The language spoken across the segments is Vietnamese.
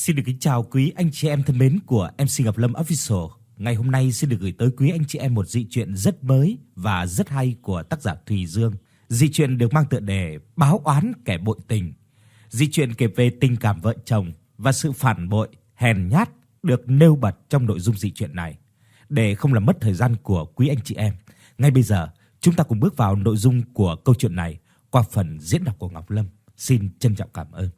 Xin được kính chào quý anh chị em thân mến của MC Ngọc Lâm Official. Ngày hôm nay xin được gửi tới quý anh chị em một dị truyện rất mới và rất hay của tác giả Thùy Dương. Dị truyện được mang tựa đề Báo oán kẻ bội tình. Dị truyện kể về tình cảm vợ chồng và sự phản bội, hèn nhát được nêu bật trong nội dung dị truyện này. Để không làm mất thời gian của quý anh chị em, ngay bây giờ chúng ta cùng bước vào nội dung của câu chuyện này qua phần diễn đọc của Ngọc Lâm. Xin trân trọng cảm ơn.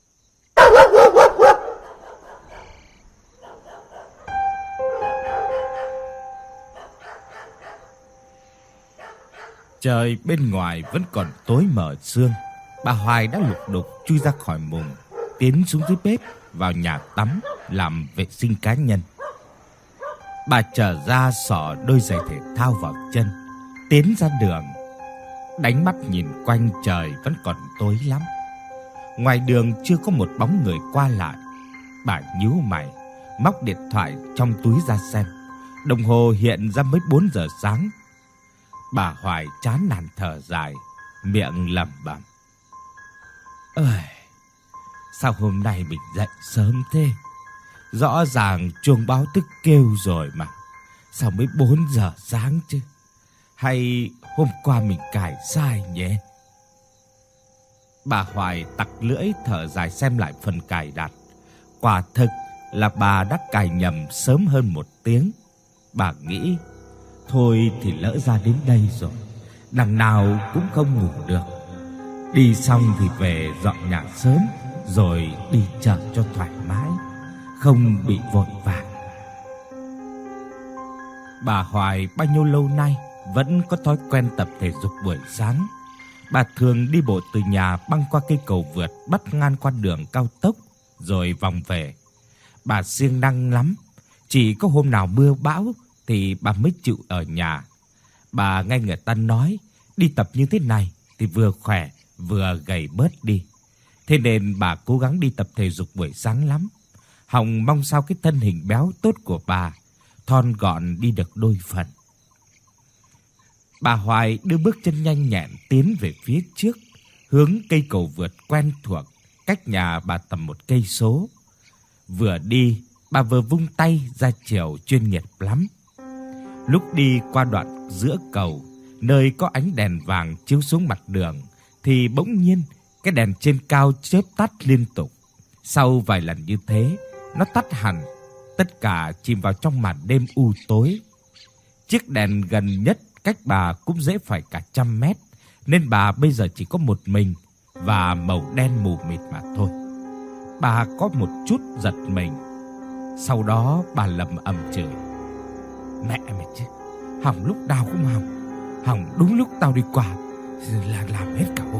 Trời bên ngoài vẫn còn tối mờ sương. Bà Hoài đã lục đục chui ra khỏi mùng, tiến xuống dưới bếp vào nhà tắm làm vệ sinh cá nhân. Bà trở ra xỏ đôi giày thể thao vào chân, tiến ra đường. Đánh mắt nhìn quanh, trời vẫn còn tối lắm. Ngoài đường chưa có một bóng người qua lại. Bà nhíu mày, móc điện thoại trong túi ra xem. Đồng hồ hiện ra mới 4 giờ sáng. Bà Hoài chán nản thở dài, miệng lẩm bẩm: "Ơi, sao hôm nay mình dậy sớm thế? Rõ ràng chuông báo thức kêu rồi mà. Sao mới 4 giờ sáng chứ? Hay hôm qua mình cài sai nhỉ?" Bà Hoài tặc lưỡi thở dài xem lại phần cài đặt. Quả thực là bà đã cài nhầm sớm hơn 1 tiếng. Bà nghĩ thôi thì lỡ ra đến đây rồi, đằng nào cũng không ngủ được. Đi xong thì về dọn nhà sớm, rồi đi chợ cho thoải mái, không bị vội vàng. Bà Hoài bao nhiêu lâu nay vẫn có thói quen tập thể dục buổi sáng. Bà thường đi bộ từ nhà băng qua cây cầu vượt bắt ngang qua đường cao tốc rồi vòng về. Bà siêng năng lắm, chỉ có hôm nào mưa bão thì bà mới chịu ở nhà. Bà nghe người ta nói đi tập như thế này thì vừa khỏe vừa gầy bớt đi. Thế nên bà cố gắng đi tập thể dục buổi sáng lắm. Hòng mong sao cái thân hình béo tốt của bà thon gọn đi được đôi phần. Bà Hoài đưa bước chân nhanh nhẹn tiến về phía trước, hướng cây cầu vượt quen thuộc cách nhà bà tầm 1 cây số. Vừa đi, bà vừa vung tay ra chiều chuyên nghiệp lắm. Lúc đi qua đoạn giữa cầu, nơi có ánh đèn vàng chiếu xuống mặt đường, thì bỗng nhiên cái đèn trên cao chớp tắt liên tục. Sau vài lần như thế, nó tắt hẳn, tất cả chìm vào trong màn đêm u tối. Chiếc đèn gần nhất cách bà cũng dễ phải cả 100 mét, nên bà bây giờ chỉ có một mình và màu đen mù mịt mà thôi. Bà có một chút giật mình. Sau đó bà lẩm ẩm chửi: "Mẹ mày chứ, hỏng lúc nào cũng hỏng. Hỏng đúng lúc tao đi qua là làm hết cả hồn."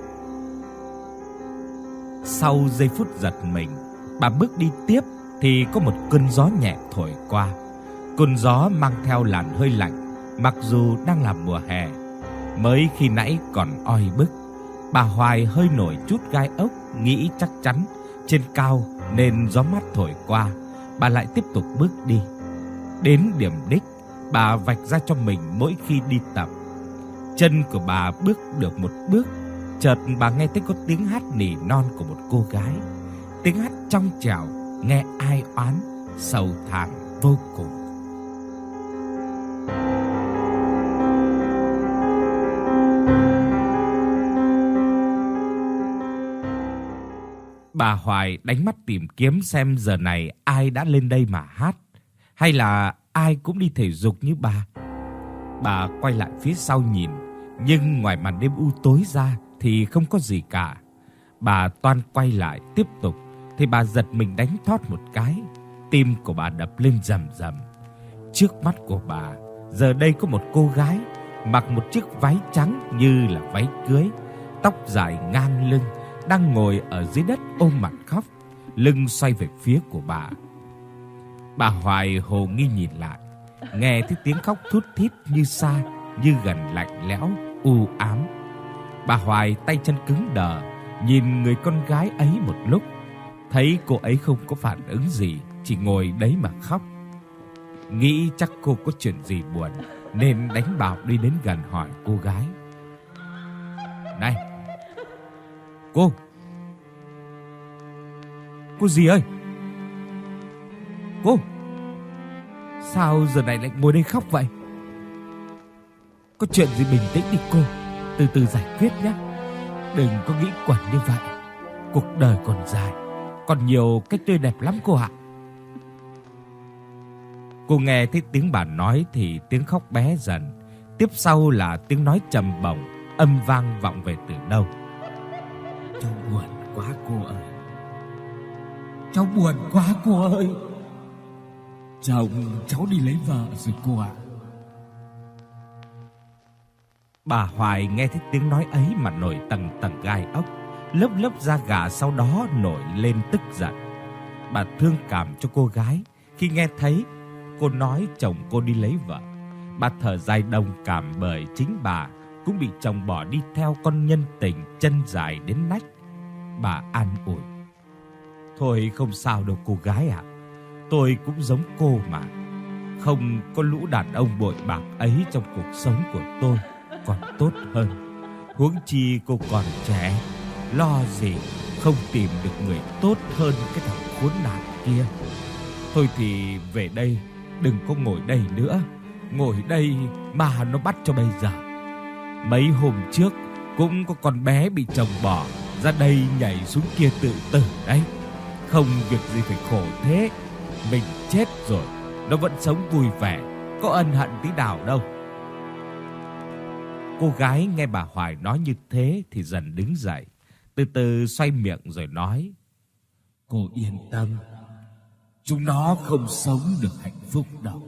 Sau giây phút giật mình, bà bước đi tiếp thì có một cơn gió nhẹ thổi qua. Cơn gió mang theo làn hơi lạnh, mặc dù đang là mùa hè. Mới khi nãy còn oi bức, bà Hoài hơi nổi chút gai ốc, nghĩ chắc chắn trên cao nên gió mát thổi qua. Bà lại tiếp tục bước đi. Đến điểm đích, bà vạch ra cho mình mỗi khi đi tập. Chân của bà bước được một bước, chợt bà nghe thấy có tiếng hát nỉ non của một cô gái. Tiếng hát trong trẻo, nghe ai oán, sầu thảm vô cùng. Bà Hoài đánh mắt tìm kiếm xem giờ này ai đã lên đây mà hát, hay là ai cũng đi thể dục như bà. Bà quay lại phía sau nhìn, nhưng ngoài màn đêm u tối ra thì không có gì cả. Bà toan quay lại tiếp tục thì bà giật mình đánh thót một cái. Tim của bà đập lên rầm rầm. Trước mắt của bà giờ đây có một cô gái mặc một chiếc váy trắng như là váy cưới, tóc dài ngang lưng, đang ngồi ở dưới đất ôm mặt khóc, lưng xoay về phía của bà. Bà Hoài hồ nghi nhìn lại, nghe thấy tiếng khóc thút thít như xa như gần, lạnh lẽo u ám. Bà Hoài tay chân cứng đờ nhìn người con gái ấy một lúc, thấy cô ấy không có phản ứng gì, chỉ ngồi đấy mà khóc. Nghĩ chắc cô có chuyện gì buồn nên đánh bạo đi đến gần hỏi cô gái: "Này, cô gì ơi, Cô, sao giờ này lại ngồi đây khóc vậy? Có chuyện gì bình tĩnh đi cô, từ từ giải quyết nhé. Đừng có nghĩ quẩn như vậy. Cuộc đời còn dài, còn nhiều cách tươi đẹp lắm cô ạ. Cô nghe thấy tiếng bà nói thì tiếng khóc bé dần. Tiếp sau là tiếng nói trầm bổng, âm vang vọng về từ đâu. Cháu buồn quá cô ơi. Cháu buồn quá cô ơi. Chồng cháu đi lấy vợ rồi cô ạ. Bà Hoài nghe thấy tiếng nói ấy mà nổi tầng tầng gai ốc, lớp lớp da gà sau đó nổi lên tức giận. Bà thương cảm cho cô gái khi nghe thấy cô nói chồng cô đi lấy vợ. Bà thở dài đồng cảm bởi chính bà cũng bị chồng bỏ đi theo con nhân tình chân dài đến nách. Bà an ủi: thôi không sao đâu cô gái ạ. Tôi cũng giống cô mà. Không có lũ đàn ông bội bạc ấy trong cuộc sống của tôi còn tốt hơn. Huống chi cô còn trẻ, lo gì không tìm được người tốt hơn cái thằng khốn nạn kia. Thôi thì về đây, đừng có ngồi đây nữa. Ngồi đây mà nó bắt cho bây giờ. Mấy hôm trước cũng có con bé bị chồng bỏ ra đây nhảy xuống kia tự tử đấy. Không việc gì phải khổ thế. Mình chết rồi, nó vẫn sống vui vẻ, có ân hận tí nào đâu. Cô gái nghe bà Hoài nói như thế thì dần đứng dậy, từ từ xoay miệng rồi nói: cô yên tâm, chúng nó không sống được hạnh phúc đâu.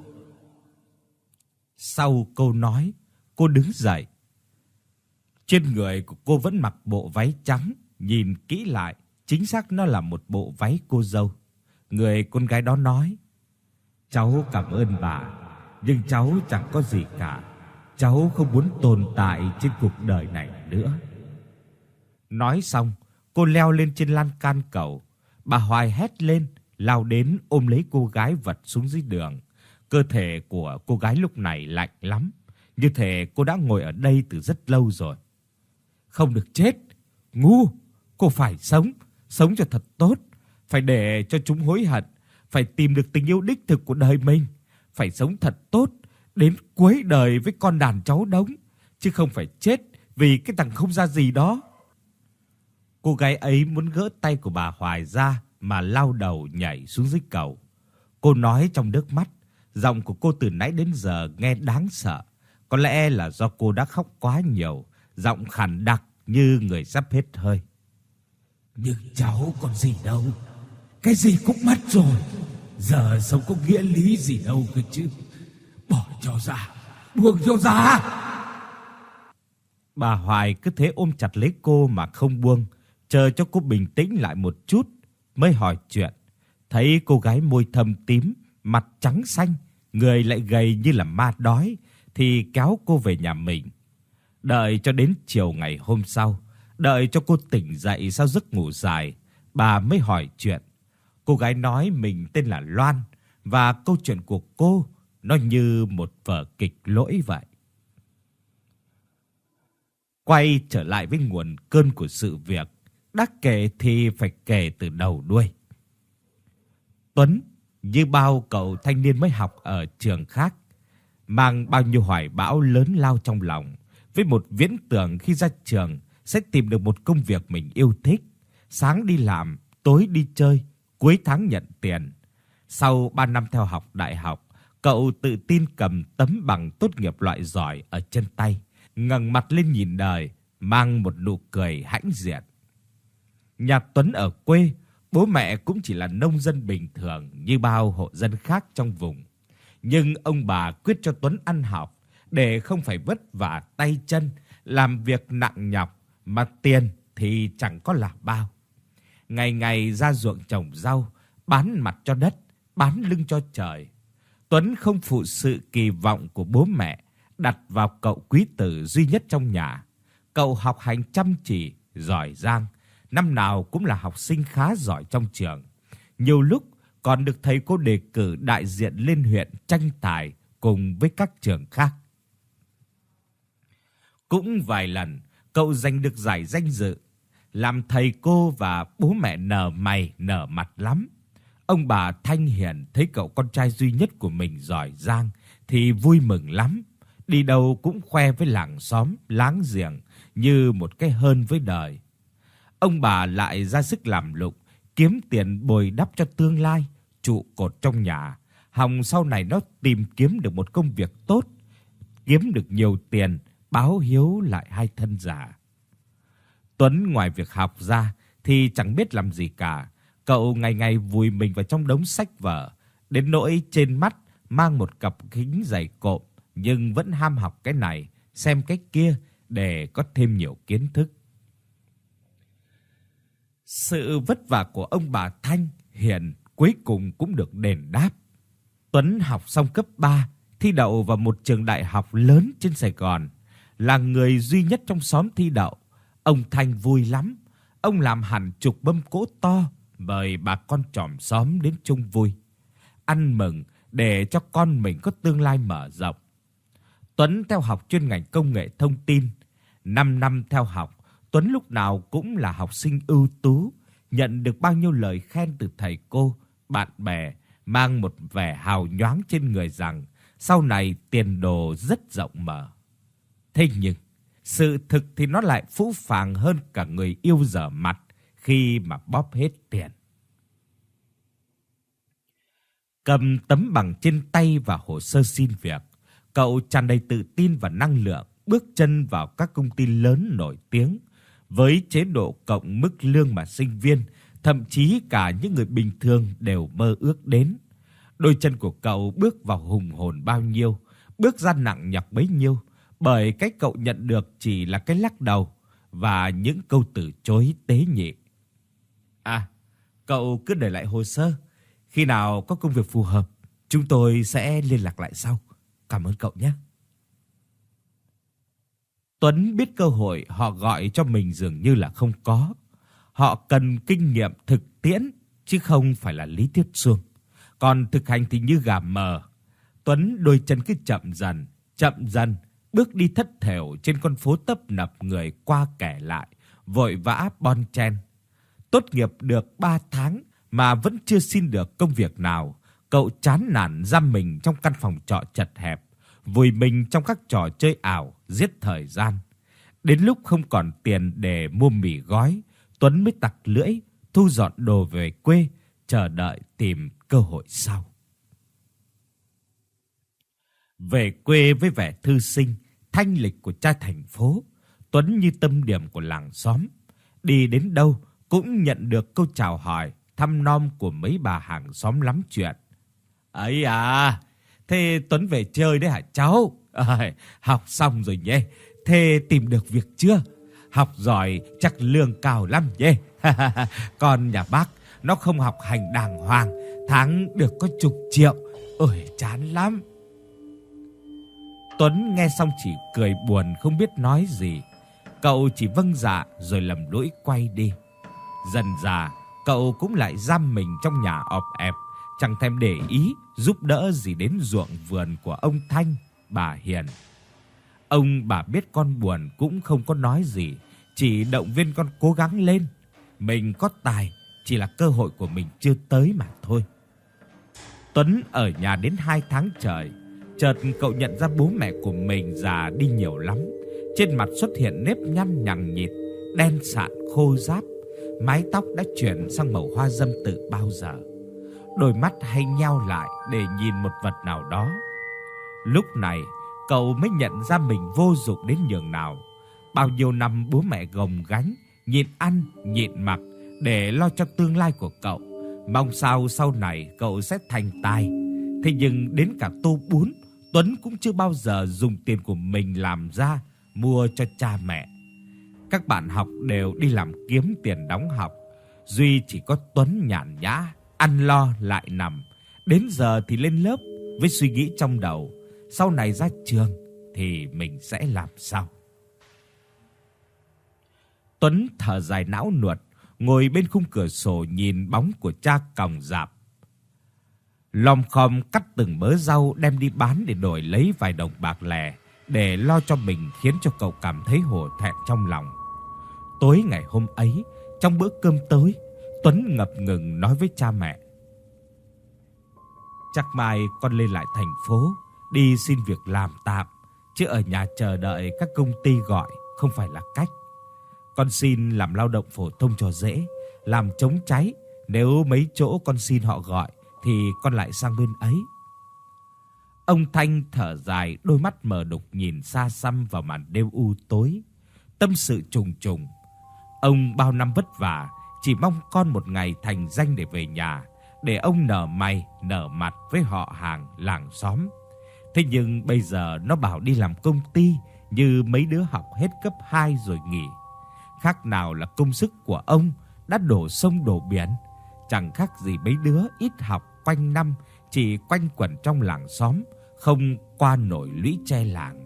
Sau câu nói, cô đứng dậy. Trên người của cô vẫn mặc bộ váy trắng, nhìn kỹ lại, chính xác nó là một bộ váy cô dâu. Người con gái đó nói: cháu cảm ơn bà, nhưng cháu chẳng có gì cả. Cháu không muốn tồn tại trên cuộc đời này nữa. Nói xong, cô leo lên trên lan can cầu. Bà Hoài hét lên, lao đến ôm lấy cô gái vật xuống dưới đường. Cơ thể của cô gái lúc này lạnh lắm, như thể cô đã ngồi ở đây từ rất lâu rồi. Không được chết, ngu, cô phải sống, sống cho thật tốt, phải để cho chúng hối hận, phải tìm được tình yêu đích thực của đời mình, phải sống thật tốt đến cuối đời với con đàn cháu đống, chứ không phải chết vì cái thằng không ra gì đó. Cô gái ấy muốn gỡ tay của bà Hoài ra mà lao đầu nhảy xuống dưới cầu. Cô nói trong nước mắt, giọng của cô từ nãy đến giờ nghe đáng sợ. Có lẽ là do cô đã khóc quá nhiều, giọng khàn đặc như người sắp hết hơi. Nhưng cháu còn gì đâu, cái gì cũng mất rồi, giờ sống có nghĩa lý gì đâu cơ chứ. Bỏ cho ra, buông cho ra. Bà Hoài cứ thế ôm chặt lấy cô mà không buông, chờ cho cô bình tĩnh lại một chút mới hỏi chuyện. Thấy cô gái môi thâm tím, mặt trắng xanh, người lại gầy như là ma đói, thì kéo cô về nhà mình. Đợi cho đến chiều ngày hôm sau, đợi cho cô tỉnh dậy sau giấc ngủ dài, bà mới hỏi chuyện. Cô gái nói mình tên là Loan, và câu chuyện của cô nó như một vở kịch lỗi vậy. Quay trở lại với nguồn cơn của sự việc, đã kể thì phải kể từ đầu đuôi. Tuấn, như bao cậu thanh niên mới học ở trường khác, mang bao nhiêu hoài bão lớn lao trong lòng, với một viễn tưởng khi ra trường sẽ tìm được một công việc mình yêu thích, sáng đi làm, tối đi chơi, cuối tháng nhận tiền. Sau 3 năm theo học đại học, cậu tự tin cầm tấm bằng tốt nghiệp loại giỏi ở trên tay, ngẩng mặt lên nhìn đời, mang một nụ cười hãnh diện. Nhà Tuấn ở quê, bố mẹ cũng chỉ là nông dân bình thường như bao hộ dân khác trong vùng. Nhưng ông bà quyết cho Tuấn ăn học để không phải vất vả tay chân, làm việc nặng nhọc, mà tiền thì chẳng có là bao. Ngày ngày ra ruộng trồng rau, bán mặt cho đất, bán lưng cho trời. Tuấn không phụ sự kỳ vọng của bố mẹ đặt vào cậu quý tử duy nhất trong nhà. Cậu học hành chăm chỉ, giỏi giang, năm nào cũng là học sinh khá giỏi trong trường. Nhiều lúc còn được thầy cô đề cử đại diện lên huyện tranh tài cùng với các trường khác. Cũng vài lần cậu giành được giải danh dự, làm thầy cô và bố mẹ nở mày nở mặt lắm. Ông bà Thanh Hiền thấy cậu con trai duy nhất của mình giỏi giang thì vui mừng lắm, đi đâu cũng khoe với làng xóm, láng giềng như một cái hơn với đời. Ông bà lại ra sức làm lụng, kiếm tiền bồi đắp cho tương lai, trụ cột trong nhà, hòng sau này nó tìm kiếm được một công việc tốt, kiếm được nhiều tiền, báo hiếu lại hai thân già. Tuấn ngoài việc học ra thì chẳng biết làm gì cả. Cậu ngày ngày vùi mình vào trong đống sách vở, đến nỗi trên mắt mang một cặp kính dày cộm, nhưng vẫn ham học cái này, xem cái kia để có thêm nhiều kiến thức. Sự vất vả của ông bà Thanh Hiền cuối cùng cũng được đền đáp. Tuấn học xong cấp 3, thi đậu vào một trường đại học lớn trên Sài Gòn, là người duy nhất trong xóm thi đậu. Ông Thanh vui lắm, ông làm hẳn chục mâm cỗ to, mời bà con chòm xóm đến chung vui, ăn mừng để cho con mình có tương lai mở rộng. Tuấn theo học chuyên ngành công nghệ thông tin. 5 năm theo học, Tuấn lúc nào cũng là học sinh ưu tú, nhận được bao nhiêu lời khen từ thầy cô, bạn bè, mang một vẻ hào nhoáng trên người rằng sau này tiền đồ rất rộng mở. Thế nhưng, sự thực thì nó lại phũ phàng hơn cả người yêu dở mặt khi mà bóp hết tiền. Cầm tấm bằng trên tay và hồ sơ xin việc, cậu tràn đầy tự tin và năng lượng bước chân vào các công ty lớn nổi tiếng, với chế độ cộng mức lương mà sinh viên, thậm chí cả những người bình thường đều mơ ước đến. Đôi chân của cậu bước vào hùng hồn bao nhiêu, bước ra nặng nhọc bấy nhiêu, bởi cái cậu nhận được chỉ là cái lắc đầu và những câu từ chối tế nhị. À, cậu cứ để lại hồ sơ, khi nào có công việc phù hợp, chúng tôi sẽ liên lạc lại sau. Cảm ơn cậu nhé. Tuấn biết cơ hội họ gọi cho mình dường như là không có. Họ cần kinh nghiệm thực tiễn chứ không phải là lý thuyết suông. Còn thực hành thì như gà mờ. Tuấn đôi chân cứ chậm dần, bước đi thất thểu trên con phố tấp nập người qua kẻ lại, vội vã bon chen. Tốt nghiệp được 3 tháng mà vẫn chưa xin được công việc nào, cậu chán nản giam mình trong căn phòng trọ chật hẹp, vùi mình trong các trò chơi ảo, giết thời gian. Đến lúc không còn tiền để mua mì gói, Tuấn mới tặc lưỡi, thu dọn đồ về quê, chờ đợi tìm cơ hội sau. Về quê với vẻ thư sinh, thanh lịch của trai thành phố, Tuấn như tâm điểm của làng xóm. Đi đến đâu cũng nhận được câu chào hỏi, thăm nom của mấy bà hàng xóm lắm chuyện. Ấy à, thế Tuấn về chơi đấy hả cháu? Học xong rồi nhé. Thế tìm được việc chưa? Học giỏi chắc lương cao lắm nhé. Còn nhà bác, nó không học hành đàng hoàng, tháng được có chục triệu. Ôi chán lắm. Tuấn nghe xong chỉ cười buồn không biết nói gì. Cậu chỉ vâng dạ rồi lầm lũi quay đi. Dần dà, cậu cũng lại giam mình trong nhà ọp ẹp, chẳng thèm để ý giúp đỡ gì đến ruộng vườn của ông Thanh, bà Hiền. Ông bà biết con buồn cũng không có nói gì, chỉ động viên con cố gắng lên. Mình có tài, chỉ là cơ hội của mình chưa tới mà thôi. Tuấn ở nhà đến 2 tháng trời, chợt cậu nhận ra bố mẹ của mình già đi nhiều lắm. Trên mặt xuất hiện nếp nhăn nhằng nhịt, đen sạm khô ráp, mái tóc đã chuyển sang màu hoa dâm từ bao giờ. Đôi mắt hay nheo lại để nhìn một vật nào đó. Lúc này, cậu mới nhận ra mình vô dụng đến nhường nào. Bao nhiêu năm bố mẹ gồng gánh, nhịn ăn, nhịn mặc để lo cho tương lai của cậu. Mong sao sau này cậu sẽ thành tài. Thế nhưng đến cả tô bún, Tuấn cũng chưa bao giờ dùng tiền của mình làm ra mua cho cha mẹ. Các bạn học đều đi làm kiếm tiền đóng học, duy chỉ có Tuấn nhàn nhã, ăn lo lại nằm. Đến giờ thì lên lớp với suy nghĩ trong đầu, sau này ra trường thì mình sẽ làm sao? Tuấn thở dài não nuột, ngồi bên khung cửa sổ nhìn bóng của cha còng rạp. Lom khom cắt từng mớ rau đem đi bán để đổi lấy vài đồng bạc lẻ để lo cho mình, khiến cho cậu cảm thấy hổ thẹn trong lòng. Tối ngày hôm ấy, trong bữa cơm tối, Tuấn ngập ngừng nói với cha mẹ: Chắc mai con lên lại thành phố đi xin việc làm tạm, chứ ở nhà chờ đợi các công ty gọi không phải là cách. Con xin làm lao động phổ thông cho dễ, làm chống cháy, nếu mấy chỗ con xin họ gọi thì con lại sang bên ấy." Ông Thanh thở dài, đôi mắt mờ đục nhìn xa xăm vào màn đêm u tối, tâm sự trùng trùng. Ông bao năm vất vả, chỉ mong con một ngày thành danh để về nhà, để ông nở mày nở mặt với họ hàng làng xóm. Thế nhưng bây giờ nó bảo đi làm công ty như mấy đứa học hết cấp 2 rồi nghỉ. Khác nào là công sức của ông đã đổ sông đổ biển, chẳng khác gì mấy đứa ít học quanh năm chỉ quanh quẩn trong làng xóm, không qua nổi lũy tre làng.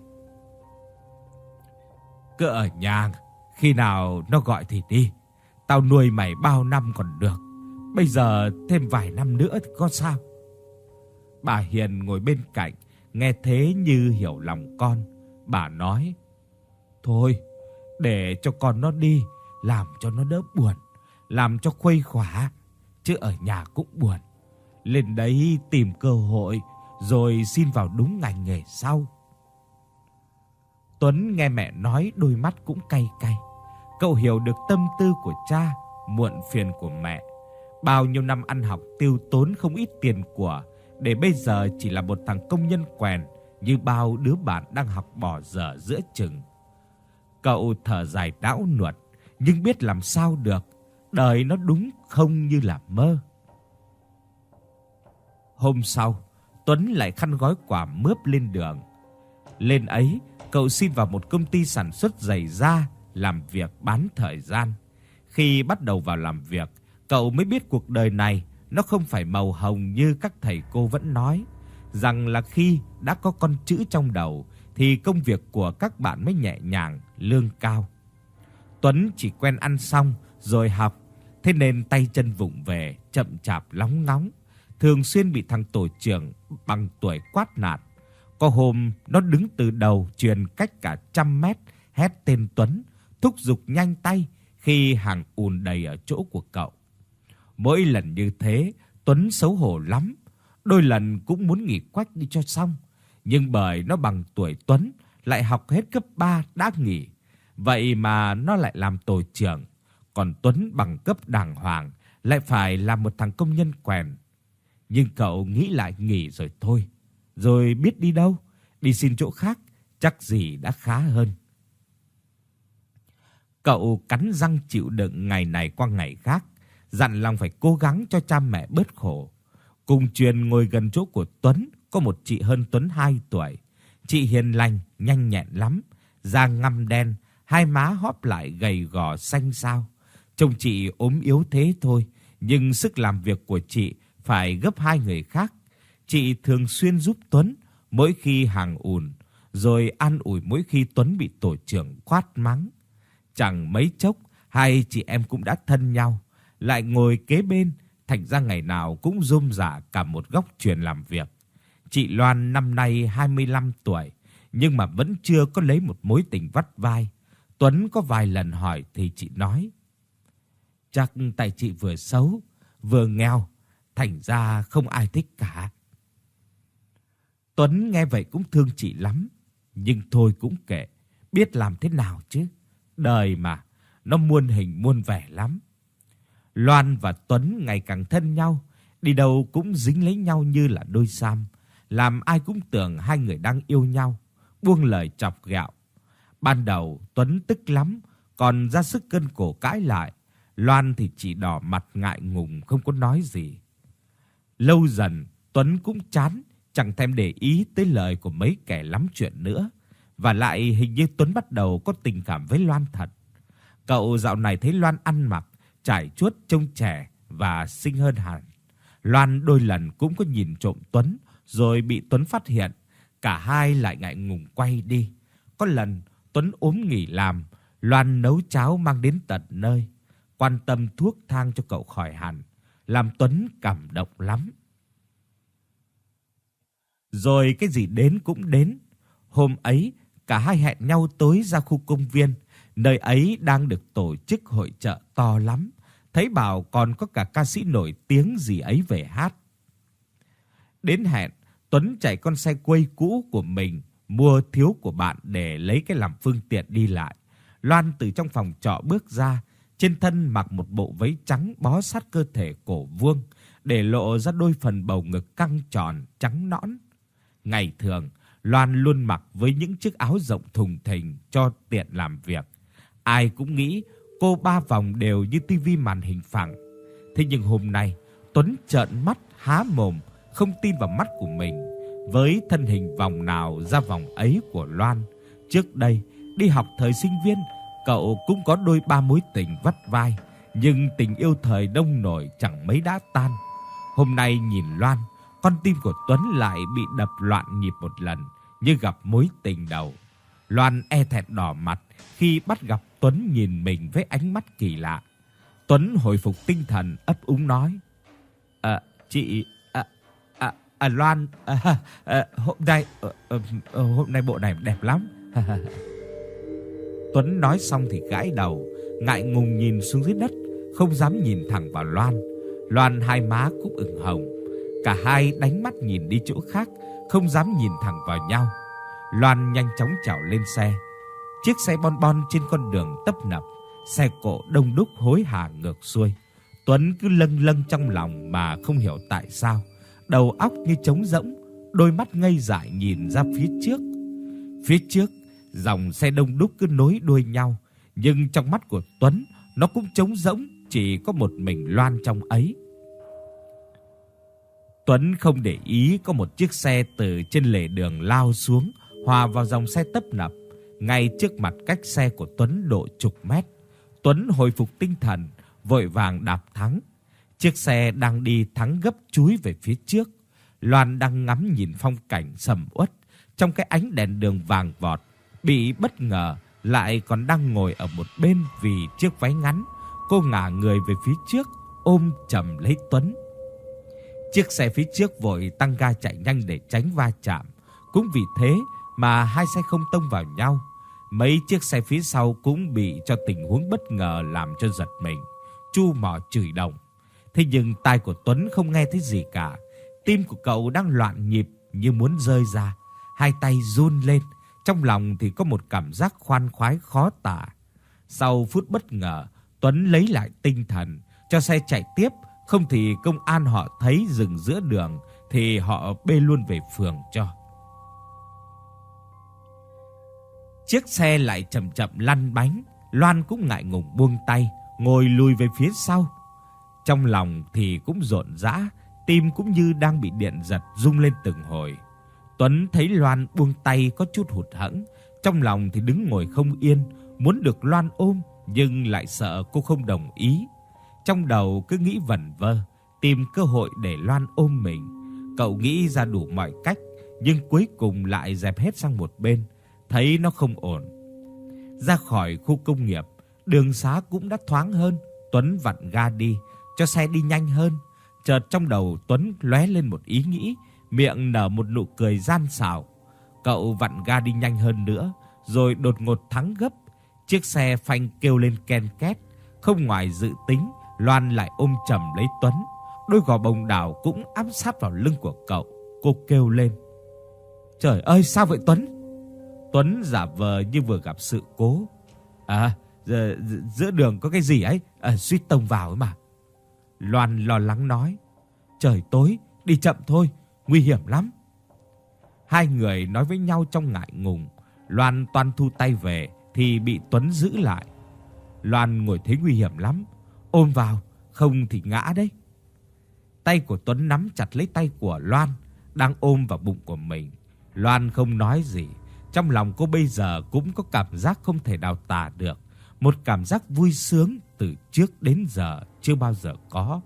"Cứ ở nhà, khi nào nó gọi thì đi. Tao nuôi mày bao năm còn được, bây giờ thêm vài năm nữa thì có sao?" Bà Hiền ngồi bên cạnh, nghe thế như hiểu lòng con. Bà nói: "Thôi, để cho con nó đi, làm cho nó đỡ buồn, làm cho khuây khỏa, chứ ở nhà cũng buồn. Lên đấy tìm cơ hội rồi xin vào đúng ngành nghề sau." Tuấn nghe mẹ nói, đôi mắt cũng cay cay. Cậu hiểu được tâm tư của cha, muộn phiền của mẹ. Bao nhiêu năm ăn học tiêu tốn không ít tiền của, để bây giờ chỉ là một thằng công nhân quèn như bao đứa bạn đang học bỏ dở giữa chừng. Cậu thở dài đão nuột, nhưng biết làm sao được, đời nó đúng không như là mơ. Hôm sau, Tuấn lại khăn gói quả mướp lên đường. Lên ấy, cậu xin vào một công ty sản xuất giày da, làm việc bán thời gian. Khi bắt đầu vào làm việc, cậu mới biết cuộc đời này nó không phải màu hồng như các thầy cô vẫn nói, rằng là khi đã có con chữ trong đầu thì công việc của các bạn mới nhẹ nhàng, lương cao. Tuấn chỉ quen ăn xong rồi học, thế nên tay chân vụng về, chậm chạp lóng ngóng, thường xuyên bị thằng tổ trưởng bằng tuổi quát nạt. Có hôm nó đứng từ đầu truyền cách cả 100 mét, hét tên Tuấn, thúc giục nhanh tay khi hàng ùn đầy ở chỗ của cậu. Mỗi lần như thế, Tuấn xấu hổ lắm, đôi lần cũng muốn nghỉ quách đi cho xong, nhưng bởi nó bằng tuổi Tuấn, lại học hết cấp 3 đã nghỉ, vậy mà nó lại làm tổ trưởng, còn Tuấn bằng cấp đàng hoàng lại phải làm một thằng công nhân quèn. Nhưng cậu nghĩ lại nghỉ rồi thôi, rồi biết đi đâu, đi xin chỗ khác, chắc gì đã khá hơn. Cậu cắn răng chịu đựng ngày này qua ngày khác, dặn lòng phải cố gắng cho cha mẹ bớt khổ. Cùng truyền ngồi gần chỗ của Tuấn có một chị hơn Tuấn 2 tuổi. Chị hiền lành, nhanh nhẹn lắm, da ngăm đen, hai má hóp lại gầy gò xanh xao. Trông chị ốm yếu thế thôi, nhưng sức làm việc của chị phải gấp 2 người khác. Chị thường xuyên giúp Tuấn mỗi khi hàng ùn, rồi an ủi mỗi khi Tuấn bị tổ trưởng quát mắng. Chẳng mấy chốc, hai chị em cũng đã thân nhau, lại ngồi kế bên, thành ra ngày nào cũng rôm rả cả một góc truyền làm việc. Chị Loan năm nay 25 tuổi, nhưng mà vẫn chưa có lấy một mối tình vắt vai. Tuấn có vài lần hỏi thì chị nói: "Chắc tại chị vừa xấu, vừa nghèo, thành ra không ai thích cả." Tuấn nghe vậy cũng thương chị lắm, nhưng thôi cũng kệ, biết làm thế nào chứ. Đời mà, nó muôn hình muôn vẻ lắm. Loan và Tuấn ngày càng thân nhau, đi đâu cũng dính lấy nhau như là đôi sam, làm ai cũng tưởng hai người đang yêu nhau, buông lời chọc ghẹo. Ban đầu Tuấn tức lắm, còn ra sức cân cổ cãi lại. Loan thì chỉ đỏ mặt ngại ngùng không có nói gì. Lâu dần, Tuấn cũng chán, chẳng thèm để ý tới lời của mấy kẻ lắm chuyện nữa. Và lại hình như Tuấn bắt đầu có tình cảm với Loan thật. Cậu dạo này thấy Loan ăn mặc, trải chuốt trông trẻ và xinh hơn hẳn. Loan đôi lần cũng có nhìn trộm Tuấn, rồi bị Tuấn phát hiện. Cả hai lại ngại ngùng quay đi. Có lần Tuấn ốm nghỉ làm, Loan nấu cháo mang đến tận nơi, quan tâm thuốc thang cho cậu khỏi hẳn, làm Tuấn cảm động lắm. Rồi cái gì đến cũng đến. Hôm ấy, cả hai hẹn nhau tối ra khu công viên, nơi ấy đang được tổ chức hội chợ to lắm. Thấy bảo còn có cả ca sĩ nổi tiếng gì ấy về hát. Đến hẹn, Tuấn chạy con xe quay cũ của mình mua thiếu của bạn để lấy cái làm phương tiện đi lại. Loan từ trong phòng trọ bước ra, trên thân mặc một bộ váy trắng bó sát cơ thể cổ vuông, để lộ ra đôi phần bầu ngực căng tròn trắng nõn. Ngày thường, Loan luôn mặc với những chiếc áo rộng thùng thình cho tiện làm việc. Ai cũng nghĩ cô ba vòng đều như tivi màn hình phẳng. Thế nhưng hôm nay, Tuấn trợn mắt há mồm, không tin vào mắt của mình. Với thân hình vòng nào ra vòng ấy của Loan, trước đây đi học thời sinh viên, cậu cũng có đôi ba mối tình vắt vai, nhưng tình yêu thời đông nổi chẳng mấy đã tan. Hôm nay nhìn Loan, con tim của Tuấn lại bị đập loạn nhịp một lần, như gặp mối tình đầu. Loan e thẹn đỏ mặt khi bắt gặp Tuấn nhìn mình với ánh mắt kỳ lạ. Tuấn hồi phục tinh thần ấp úng nói: Chị Loan, hôm nay bộ này đẹp lắm. Tuấn nói xong thì gãi đầu, ngại ngùng nhìn xuống dưới đất, không dám nhìn thẳng vào Loan. Loan hai má cũng ửng hồng, cả hai đánh mắt nhìn đi chỗ khác, không dám nhìn thẳng vào nhau. Loan nhanh chóng trèo lên xe. Chiếc xe bon bon trên con đường tấp nập, xe cộ đông đúc hối hả ngược xuôi. Tuấn cứ lâng lâng trong lòng mà không hiểu tại sao, đầu óc như trống rỗng, đôi mắt ngây dại nhìn ra phía trước. Phía trước, dòng xe đông đúc cứ nối đuôi nhau, nhưng trong mắt của Tuấn nó cũng trống rỗng, chỉ có một mình Loan trong ấy. Tuấn không để ý có một chiếc xe từ trên lề đường lao xuống, hòa vào dòng xe tấp nập, ngay trước mặt cách xe của Tuấn độ chục mét. Tuấn hồi phục tinh thần, vội vàng đạp thắng. Chiếc xe đang đi thắng gấp chúi về phía trước. Loan đang ngắm nhìn phong cảnh sầm uất trong cái ánh đèn đường vàng vọt, bị bất ngờ lại còn đang ngồi ở một bên vì chiếc váy ngắn. Cô ngả người về phía trước, ôm chầm lấy Tuấn. Chiếc xe phía trước vội tăng ga chạy nhanh để tránh va chạm. Cũng vì thế mà hai xe không tông vào nhau. Mấy chiếc xe phía sau cũng bị cho tình huống bất ngờ làm cho giật mình, chu mỏ chửi đồng. Thế nhưng tai của Tuấn không nghe thấy gì cả. Tim của cậu đang loạn nhịp như muốn rơi ra, hai tay run lên, trong lòng thì có một cảm giác khoan khoái khó tả. Sau phút bất ngờ, Tuấn lấy lại tinh thần, cho xe chạy tiếp, không thì công an họ thấy dừng giữa đường thì họ bê luôn về phường cho. Chiếc xe lại chậm chậm lăn bánh, Loan cũng ngại ngùng buông tay, ngồi lùi về phía sau. Trong lòng thì cũng rộn rã, tim cũng như đang bị điện giật rung lên từng hồi. Tuấn thấy Loan buông tay có chút hụt hẫng, trong lòng thì đứng ngồi không yên, muốn được Loan ôm nhưng lại sợ cô không đồng ý. Trong đầu cứ nghĩ vẩn vơ, tìm cơ hội để Loan ôm mình. Cậu nghĩ ra đủ mọi cách, nhưng cuối cùng lại dẹp hết sang một bên, thấy nó không ổn. Ra khỏi khu công nghiệp, đường xá cũng đã thoáng hơn. Tuấn vặn ga đi, cho xe đi nhanh hơn. Chợt trong đầu Tuấn lóe lên một ý nghĩ, miệng nở một nụ cười gian xảo. Cậu vặn ga đi nhanh hơn nữa, rồi đột ngột thắng gấp. Chiếc xe phanh kêu lên ken két. Không ngoài dự tính, Loan lại ôm chầm lấy Tuấn. Đôi gò bồng đảo cũng áp sát vào lưng của cậu. Cô kêu lên: "Trời ơi, sao vậy Tuấn?" Tuấn giả vờ như vừa gặp sự cố. Giữa đường có cái gì ấy, suýt tông vào ấy mà." Loan lo lắng nói: "Trời tối, đi chậm thôi, nguy hiểm lắm." Hai người nói với nhau trong ngại ngùng. Loan toan thu tay về thì bị Tuấn giữ lại. Loan ngồi thấy nguy hiểm lắm, ôm vào, không thì ngã đấy. Tay của Tuấn nắm chặt lấy tay của Loan, đang ôm vào bụng của mình. Loan không nói gì. Trong lòng cô bây giờ cũng có cảm giác không thể nào tả được, một cảm giác vui sướng từ trước đến giờ chưa bao giờ có.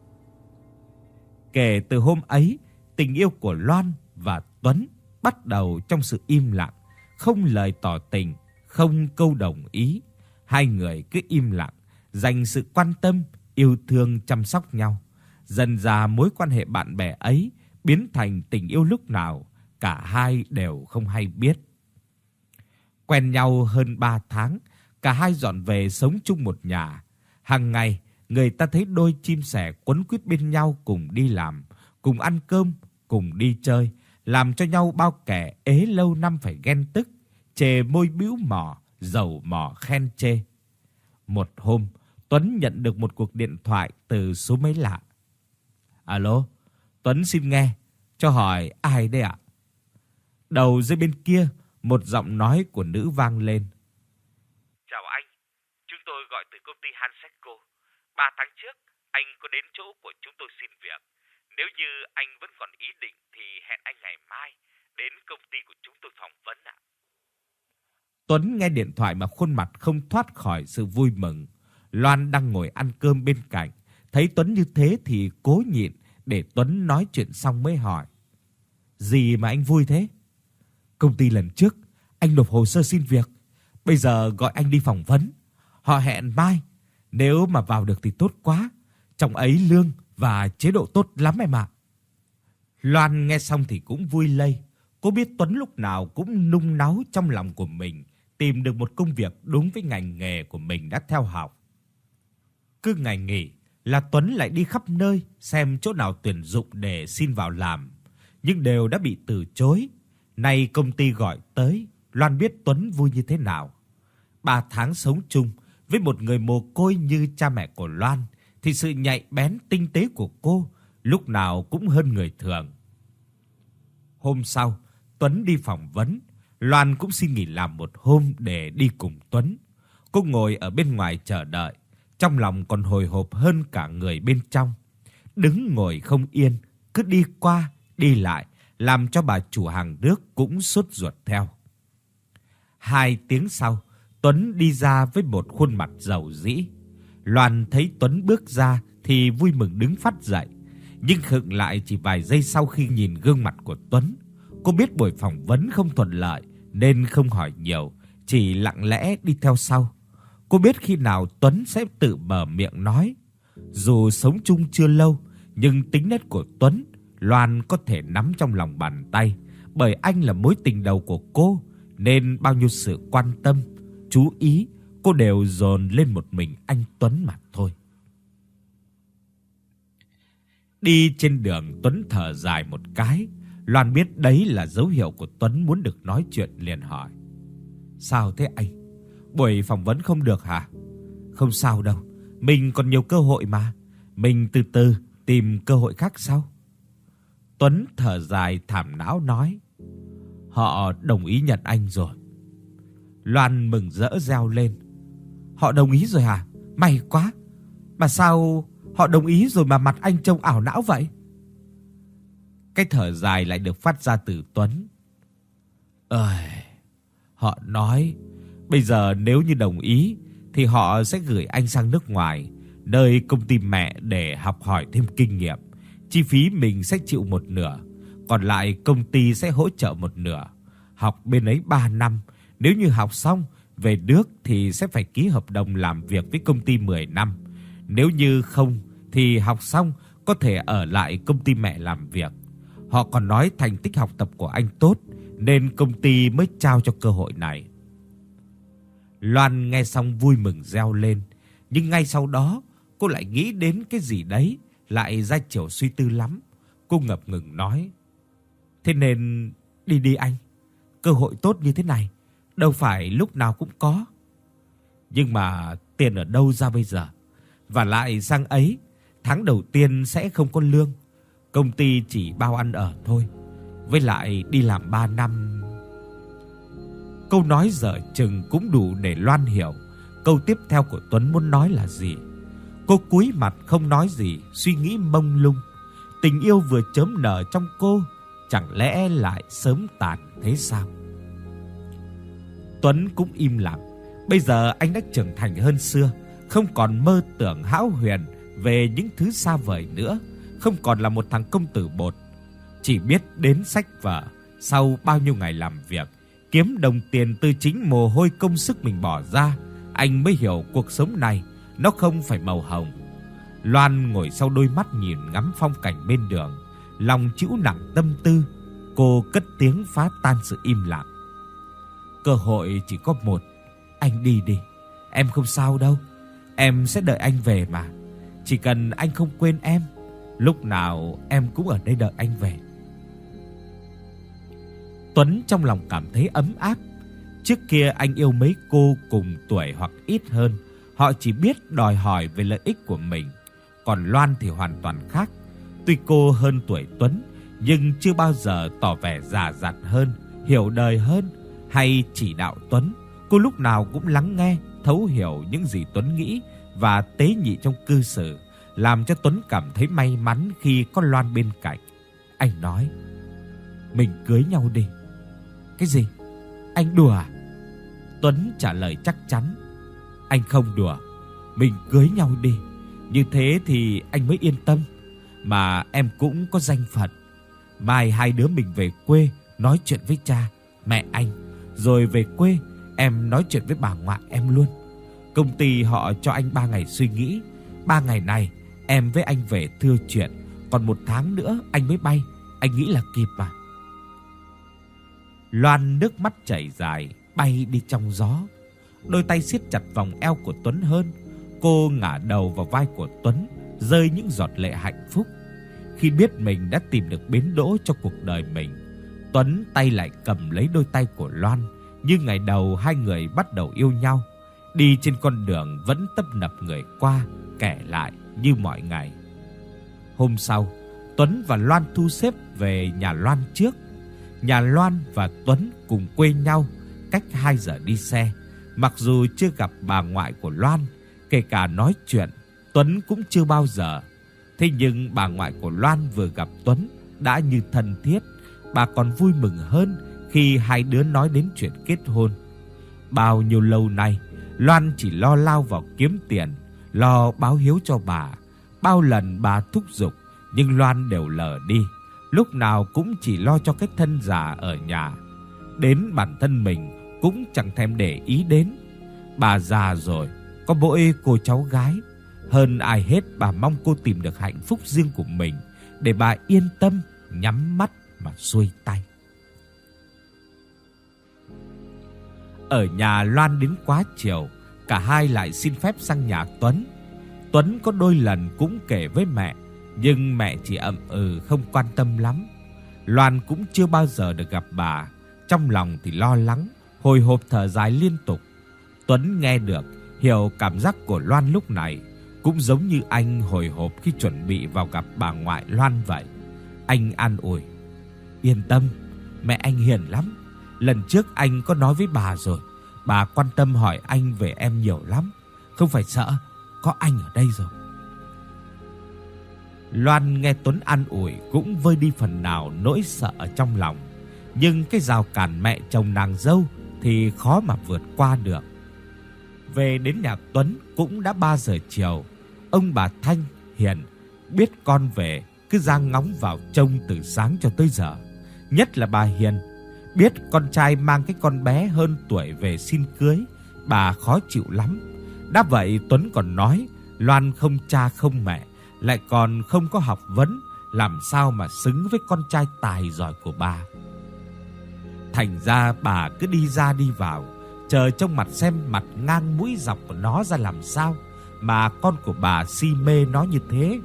Kể từ hôm ấy, tình yêu của Loan và Tuấn bắt đầu trong sự im lặng, không lời tỏ tình, không câu đồng ý. Hai người cứ im lặng, dành sự quan tâm, yêu thương chăm sóc nhau. Dần dà mối quan hệ bạn bè ấy biến thành tình yêu lúc nào cả hai đều không hay biết. Quen nhau hơn 3 tháng, cả hai dọn về sống chung một nhà. Hàng ngày, người ta thấy đôi chim sẻ quấn quýt bên nhau cùng đi làm, cùng ăn cơm, cùng đi chơi, làm cho nhau bao kẻ ế lâu năm phải ghen tức, chề môi bĩu mỏ, dầu mỏ khen chê. Một hôm, Tuấn nhận được một cuộc điện thoại từ số máy lạ. Alo, Tuấn xin nghe, cho hỏi ai đây ạ? Đầu dây bên kia, một giọng nói của nữ vang lên. Chào anh, chúng tôi gọi từ công ty Hanseko. 3 tháng trước, anh có đến chỗ của chúng tôi xin việc. Nếu như anh vẫn còn ý định thì hẹn anh ngày mai đến công ty của chúng tôi phỏng vấn ạ. Tuấn nghe điện thoại mà khuôn mặt không thoát khỏi sự vui mừng. Loan đang ngồi ăn cơm bên cạnh, thấy Tuấn như thế thì cố nhịn để Tuấn nói chuyện xong mới hỏi. Gì mà anh vui thế? Công ty lần trước anh nộp hồ sơ xin việc, bây giờ gọi anh đi phỏng vấn. Họ hẹn mai, nếu mà vào được thì tốt quá. Trong ấy lương và chế độ tốt lắm em ạ. Loan nghe xong thì cũng vui lây. Cô biết Tuấn lúc nào cũng nung náu trong lòng của mình tìm được một công việc đúng với ngành nghề của mình đã theo học. Cứ ngày nghỉ là Tuấn lại đi khắp nơi xem chỗ nào tuyển dụng để xin vào làm, nhưng đều đã bị từ chối. Nay công ty gọi tới, Loan biết Tuấn vui như thế nào. 3 tháng sống chung với một người mồ côi như cha mẹ của Loan thì sự nhạy bén tinh tế của cô lúc nào cũng hơn người thường. Hôm sau, Tuấn đi phỏng vấn, Loan cũng xin nghỉ làm một hôm để đi cùng Tuấn. Cô ngồi ở bên ngoài chờ đợi, trong lòng còn hồi hộp hơn cả người bên trong. Đứng ngồi không yên, cứ đi qua, đi lại, làm cho bà chủ hàng nước cũng sốt ruột theo. 2 tiếng sau, Tuấn đi ra với một khuôn mặt rầu rĩ. Loan thấy Tuấn bước ra thì vui mừng đứng phắt dậy, nhưng khựng lại chỉ vài giây sau khi nhìn gương mặt của Tuấn. Cô biết buổi phỏng vấn không thuận lợi nên không hỏi nhiều, chỉ lặng lẽ đi theo sau. Cô biết khi nào Tuấn sẽ tự mở miệng nói. Dù sống chung chưa lâu, nhưng tính nết của Tuấn, Loan có thể nắm trong lòng bàn tay, bởi anh là mối tình đầu của cô, nên bao nhiêu sự quan tâm, chú ý, cô đều dồn lên một mình anh Tuấn mà thôi. Đi trên đường, Tuấn thở dài một cái. Loan biết đấy là dấu hiệu của Tuấn muốn được nói chuyện, liền hỏi. Sao thế anh? Buổi phỏng vấn không được hả? Không sao đâu, mình còn nhiều cơ hội mà. Mình từ từ tìm cơ hội khác sau. Tuấn thở dài thảm não nói. Họ đồng ý nhận anh rồi. Loan mừng rỡ reo lên. Họ đồng ý rồi hả? May quá. Mà sao họ đồng ý rồi mà mặt anh trông ảo não vậy? Cái thở dài lại được phát ra từ Tuấn. Họ nói bây giờ nếu như đồng ý thì họ sẽ gửi anh sang nước ngoài, nơi công ty mẹ để học hỏi thêm kinh nghiệm. Chi phí mình sẽ chịu một nửa, còn lại công ty sẽ hỗ trợ một nửa. Học bên ấy 3 năm, nếu như học xong về nước thì sẽ phải ký hợp đồng làm việc với công ty 10 năm. Nếu như không thì học xong có thể ở lại công ty mẹ làm việc. Họ còn nói thành tích học tập của anh tốt nên công ty mới trao cho cơ hội này. Loan nghe xong vui mừng reo lên, nhưng ngay sau đó cô lại nghĩ đến cái gì đấy, lại ra chiều suy tư lắm. Cô ngập ngừng nói. Thế nên đi anh, cơ hội tốt như thế này đâu phải lúc nào cũng có. Nhưng mà tiền ở đâu ra bây giờ? Và lại sang ấy, tháng đầu tiên sẽ không có lương, công ty chỉ bao ăn ở thôi. Với lại đi làm 3 năm. Câu nói dở chừng cũng đủ để Loan hiểu câu tiếp theo của Tuấn muốn nói là gì. Cô cúi mặt không nói gì, suy nghĩ mông lung. Tình yêu vừa chớm nở trong cô, chẳng lẽ lại sớm tàn thế sao? Tuấn cũng im lặng. Bây giờ anh đã trưởng thành hơn xưa, không còn mơ tưởng hão huyền về những thứ xa vời nữa, không còn là một thằng công tử bột. Chỉ biết đến sách vở, sau bao nhiêu ngày làm việc, kiếm đồng tiền từ chính mồ hôi công sức mình bỏ ra, anh mới hiểu cuộc sống này nó không phải màu hồng. Loan ngồi sau đôi mắt nhìn ngắm phong cảnh bên đường, lòng trĩu nặng tâm tư. Cô cất tiếng phá tan sự im lặng. Cơ hội chỉ có một, anh đi đi. Em không sao đâu, em sẽ đợi anh về mà. Chỉ cần anh không quên em, lúc nào em cũng ở đây đợi anh về. Tuấn trong lòng cảm thấy ấm áp. Trước kia anh yêu mấy cô cùng tuổi hoặc ít hơn, họ chỉ biết đòi hỏi về lợi ích của mình. Còn Loan thì hoàn toàn khác. Tuy cô hơn tuổi Tuấn, nhưng chưa bao giờ tỏ vẻ già dặn hơn, hiểu đời hơn hay chỉ đạo Tuấn. Cô lúc nào cũng lắng nghe, thấu hiểu những gì Tuấn nghĩ và tế nhị trong cư xử, làm cho Tuấn cảm thấy may mắn khi có Loan bên cạnh. Anh nói: "Mình cưới nhau đi." "Cái gì? Anh đùa à?" Tuấn trả lời chắc chắn: "Anh không đùa. Mình cưới nhau đi. Như thế thì anh mới yên tâm. Mà em cũng có danh phận. Mai hai đứa mình về quê nói chuyện với cha, mẹ anh. Rồi về quê em nói chuyện với bà ngoại em luôn. Công ty họ cho anh 3 ngày suy nghĩ. 3 ngày này em với anh về thưa chuyện. Còn 1 tháng nữa anh mới bay. Anh nghĩ là kịp mà." Loan nước mắt chảy dài, bay đi trong gió. Đôi tay siết chặt vòng eo của Tuấn hơn. Cô ngả đầu vào vai của Tuấn, rơi những giọt lệ hạnh phúc. Khi biết mình đã tìm được bến đỗ cho cuộc đời mình, Tuấn tay lại cầm lấy đôi tay của Loan, như ngày đầu hai người bắt đầu yêu nhau. Đi trên con đường vẫn tấp nập người qua, kẻ lại như mọi ngày. Hôm sau, Tuấn và Loan thu xếp về nhà Loan trước. Nhà Loan và Tuấn cùng quê nhau, cách 2 giờ đi xe. Mặc dù chưa gặp bà ngoại của Loan, kể cả nói chuyện, Tuấn cũng chưa bao giờ. Thế nhưng bà ngoại của Loan vừa gặp Tuấn đã như thân thiết. Bà còn vui mừng hơn khi hai đứa nói đến chuyện kết hôn. Bao nhiêu lâu nay, Loan chỉ lo lao vào kiếm tiền, lo báo hiếu cho bà. Bao lần bà thúc giục, nhưng Loan đều lờ đi. Lúc nào cũng chỉ lo cho cái thân già ở nhà. Đến bản thân mình cũng chẳng thèm để ý đến. Bà già rồi, có mỗi cô cháu gái. Hơn ai hết bà mong cô tìm được hạnh phúc riêng của mình, để bà yên tâm nhắm mắt mà xuôi tay. Ở nhà Loan đến quá chiều, cả hai lại xin phép sang nhà Tuấn. Tuấn có đôi lần cũng kể với mẹ, nhưng mẹ chỉ ậm ừ không quan tâm lắm. Loan cũng chưa bao giờ được gặp bà, trong lòng thì lo lắng, hồi hộp thở dài liên tục. Tuấn nghe được, hiểu cảm giác của Loan lúc này, cũng giống như anh hồi hộp khi chuẩn bị vào gặp bà ngoại Loan vậy. Anh an ủi: "Yên tâm, mẹ anh hiền lắm. Lần trước anh có nói với bà rồi, bà quan tâm hỏi anh về em nhiều lắm. Không phải sợ, có anh ở đây rồi." Loan nghe Tuấn an ủi cũng vơi đi phần nào nỗi sợ ở trong lòng. Nhưng cái rào cản mẹ chồng nàng dâu thì khó mà vượt qua được. Về đến nhà Tuấn cũng đã 3 giờ chiều. Ông bà Thanh, Hiền biết con về cứ ra ngóng vào trông từ sáng cho tới giờ. Nhất là bà Hiền, biết con trai mang cái con bé hơn tuổi về xin cưới, bà khó chịu lắm. Đã vậy Tuấn còn nói Loan không cha không mẹ, lại còn không có học vấn, làm sao mà xứng với con trai tài giỏi của bà. Thành ra bà cứ đi ra đi vào, chờ trong mặt xem mặt ngang mũi dọc của nó ra làm sao mà con của bà si mê nó như thế.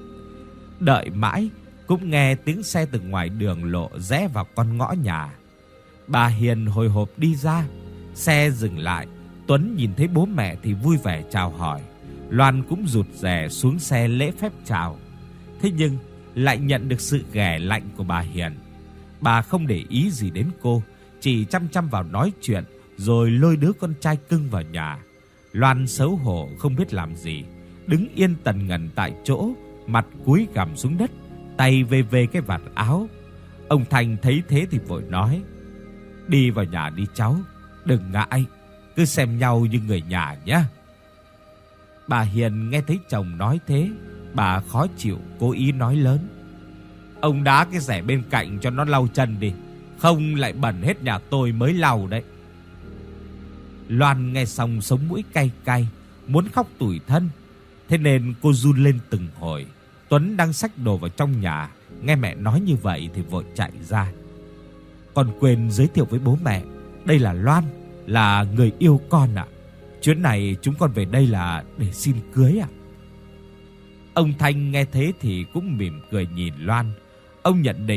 Đợi mãi cũng nghe tiếng xe từ ngoài đường lộ rẽ vào con ngõ nhà. Bà Hiền hồi hộp đi ra, xe dừng lại. Tuấn nhìn thấy bố mẹ thì vui vẻ chào hỏi. Loan cũng rụt rè xuống xe lễ phép chào. Thế nhưng lại nhận được sự ghẻ lạnh của bà Hiền. Bà không để ý gì đến cô, chỉ chăm chăm vào nói chuyện, rồi lôi đứa con trai cưng vào nhà. Loan xấu hổ không biết làm gì, đứng yên tần ngần tại chỗ, mặt cúi gằm xuống đất, tay về cái vạt áo. Ông Thành thấy thế thì vội nói: "Đi vào nhà đi cháu, đừng ngại, cứ xem nhau như người nhà nhé." Bà Hiền nghe thấy chồng nói thế, bà khó chịu cố ý nói lớn: "Ông đá cái rẻ bên cạnh cho nó lau chân đi, không lại bẩn hết nhà tôi mới lau đấy." Loan nghe xong sống mũi cay cay, muốn khóc tủi thân. Thế nên cô run lên từng hồi. Tuấn đang xách đồ vào trong nhà, nghe mẹ nói như vậy thì vội chạy ra. "Con quên giới thiệu với bố mẹ, đây là Loan, là người yêu con ạ. Chuyến này chúng con về đây là để xin cưới ạ." Ông Thanh nghe thế thì cũng mỉm cười nhìn Loan. Ông nhận định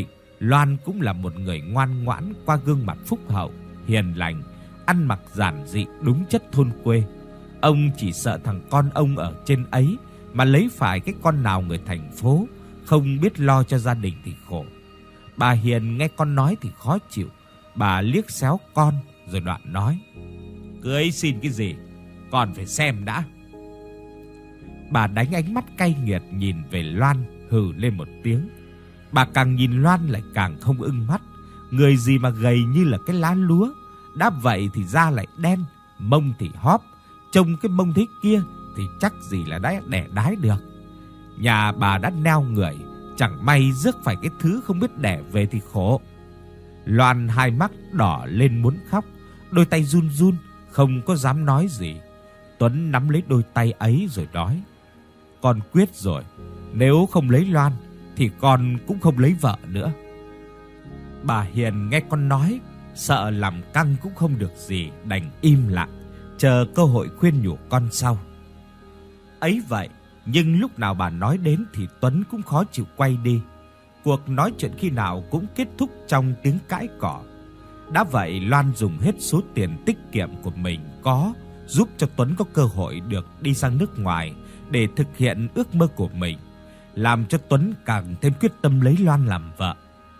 Loan cũng là một người ngoan ngoãn qua gương mặt phúc hậu, hiền lành, ăn mặc giản dị đúng chất thôn quê. Ông chỉ sợ thằng con ông ở trên ấy mà lấy phải cái con nào người thành phố, không biết lo cho gia đình thì khổ. Bà Hiền nghe con nói thì khó chịu, bà liếc xéo con rồi đoạn nói: "Cưới xin cái gì, con phải xem đã." Bà đánh ánh mắt cay nghiệt nhìn về Loan, hừ lên một tiếng. Bà càng nhìn Loan lại càng không ưng mắt, người gì mà gầy như là cái lá lúa, đã vậy thì da lại đen, mông thì hóp, trông cái mông thế kia thì chắc gì là đã đẻ đái được. Nhà bà đã neo người, chẳng may rước phải cái thứ không biết đẻ về thì khổ. Loan hai mắt đỏ lên muốn khóc, đôi tay run run, không có dám nói gì. Tuấn nắm lấy đôi tay ấy rồi nói: "Con quyết rồi, nếu không lấy Loan thì con cũng không lấy vợ nữa." Bà Hiền nghe con nói, sợ làm căng cũng không được gì, đành im lặng, chờ cơ hội khuyên nhủ con sau. Ấy vậy, nhưng lúc nào bà nói đến thì Tuấn cũng khó chịu quay đi. Cuộc nói chuyện khi nào cũng kết thúc trong tiếng cãi cọ. Đã vậy, Loan dùng hết số tiền tiết kiệm của mình có, giúp cho Tuấn có cơ hội được đi sang nước ngoài để thực hiện ước mơ của mình, làm cho Tuấn càng thêm quyết tâm lấy Loan làm vợ.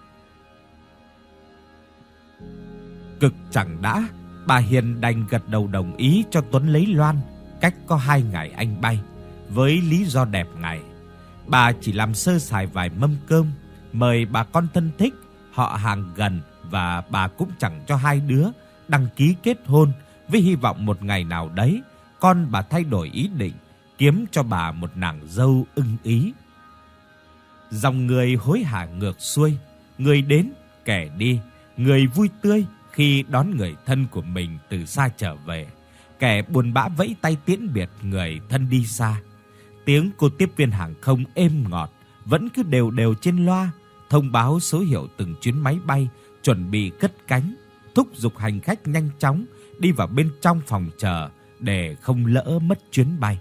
Cực chẳng đã, bà Hiền đành gật đầu đồng ý cho Tuấn lấy Loan, cách có 2 ngày anh bay, với lý do đẹp ngày. Bà chỉ làm sơ sài vài mâm cơm, mời bà con thân thích, họ hàng gần, và bà cũng chẳng cho hai đứa đăng ký kết hôn, với hy vọng một ngày nào đấy con bà thay đổi ý định, kiếm cho bà một nàng dâu ưng ý. Dòng người hối hả ngược xuôi, người đến kẻ đi, người vui tươi khi đón người thân của mình từ xa trở về, kẻ buồn bã vẫy tay tiễn biệt người thân đi xa. Tiếng cô tiếp viên hàng không êm ngọt vẫn cứ đều đều trên loa, thông báo số hiệu từng chuyến máy bay chuẩn bị cất cánh, thúc giục hành khách nhanh chóng đi vào bên trong phòng chờ để không lỡ mất chuyến bay.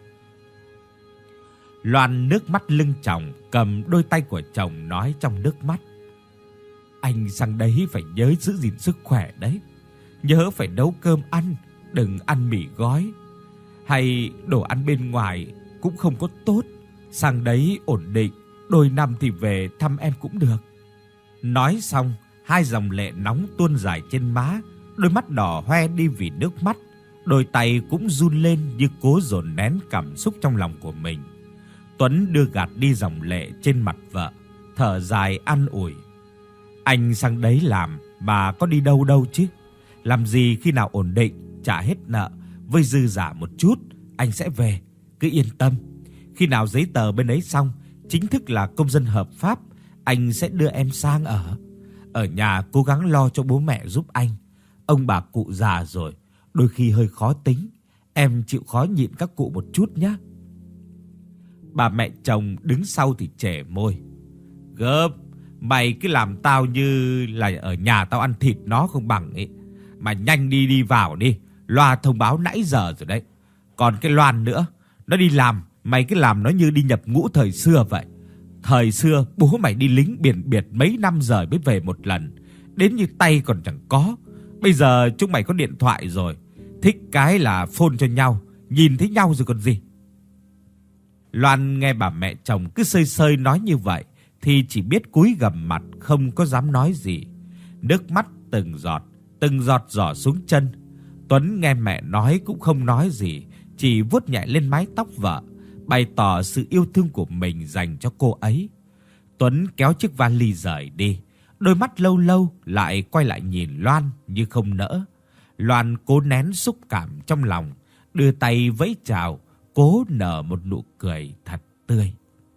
Loan nước mắt lưng tròng, cầm đôi tay của chồng nói trong nước mắt: "Anh sang đấy phải nhớ giữ gìn sức khỏe đấy. Nhớ phải nấu cơm ăn, đừng ăn mì gói. Hay đồ ăn bên ngoài cũng không có tốt. Sang đấy ổn định, đôi năm thì về thăm em cũng được." Nói xong, 2 dòng lệ nóng tuôn dài trên má, đôi mắt đỏ hoe đi vì nước mắt, đôi tay cũng run lên như cố dồn nén cảm xúc trong lòng của mình. Tuấn đưa gạt đi dòng lệ trên mặt vợ, thở dài an ủi: "Anh sang đấy làm mà có đi đâu đâu chứ. Làm gì khi nào ổn định, trả hết nợ, với dư giả một chút, anh sẽ về, cứ yên tâm. Khi nào giấy tờ bên ấy xong, chính thức là công dân hợp pháp, anh sẽ đưa em sang ở. Ở nhà cố gắng lo cho bố mẹ giúp anh. Ông bà cụ già rồi, đôi khi hơi khó tính, em chịu khó nhịn các cụ một chút nhé." Bà mẹ chồng đứng sau thì chẻ môi: "Gớm, mày cứ làm tao như là ở nhà tao ăn thịt nó không bằng ấy. Mà nhanh đi vào đi, loa thông báo nãy giờ rồi đấy. Còn cái Loan nữa, nó đi làm, mày cứ làm nó như đi nhập ngũ thời xưa vậy. Thời xưa bố mày đi lính biển biệt mấy năm rồi mới về một lần, đến như tay còn chẳng có. Bây giờ chúng mày có điện thoại rồi, thích cái là phone cho nhau, nhìn thấy nhau rồi còn gì." Loan nghe bà mẹ chồng cứ sơi sơi nói như vậy thì chỉ biết cúi gằm mặt không có dám nói gì. Nước mắt từng giọt rỏ xuống chân. Tuấn nghe mẹ nói cũng không nói gì, chỉ vuốt nhẹ lên mái tóc vợ, bày tỏ sự yêu thương của mình dành cho cô ấy. Tuấn kéo chiếc vali rời đi, đôi mắt lâu lâu lại quay lại nhìn Loan như không nỡ. Loan cố nén xúc cảm trong lòng, đưa tay vẫy chào, cố nở một nụ cười thật tươi.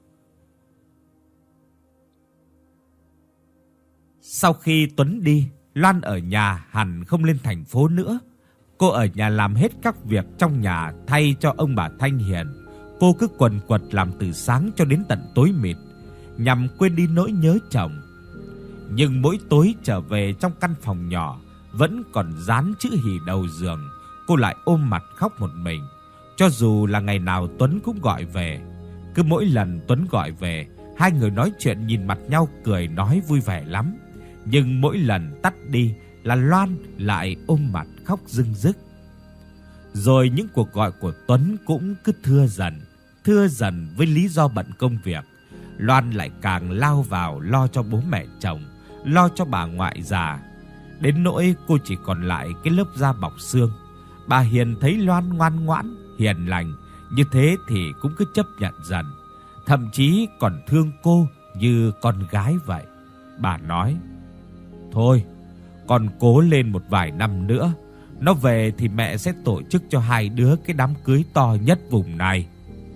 Sau khi Tuấn đi, Loan ở nhà hẳn không lên thành phố nữa. Cô ở nhà làm hết các việc trong nhà thay cho ông bà Thanh Hiền. Cô cứ quần quật làm từ sáng cho đến tận tối mịt, nhằm quên đi nỗi nhớ chồng. Nhưng mỗi tối trở về trong căn phòng nhỏ vẫn còn dán chữ Hỉ đầu giường, cô lại ôm mặt khóc một mình. Cho dù là ngày nào Tuấn cũng gọi về, cứ mỗi lần Tuấn gọi về, Hai người nói chuyện nhìn mặt nhau cười nói vui vẻ lắm, nhưng mỗi lần tắt đi là Loan lại ôm mặt khóc rưng rức. Rồi những cuộc gọi của Tuấn cũng cứ thưa dần với lý do bận công việc. Loan lại càng lao vào lo cho bố mẹ chồng, lo cho bà ngoại già. Đến nỗi cô chỉ còn lại cái lớp da bọc xương. Bà Hiền thấy Loan ngoan ngoãn, hiền lành như thế thì cũng cứ chấp nhận dần, thậm chí còn thương cô như con gái vậy. Bà nói: "Thôi, con cố lên một vài năm nữa, nó về thì mẹ sẽ tổ chức cho hai đứa cái đám cưới to nhất vùng này."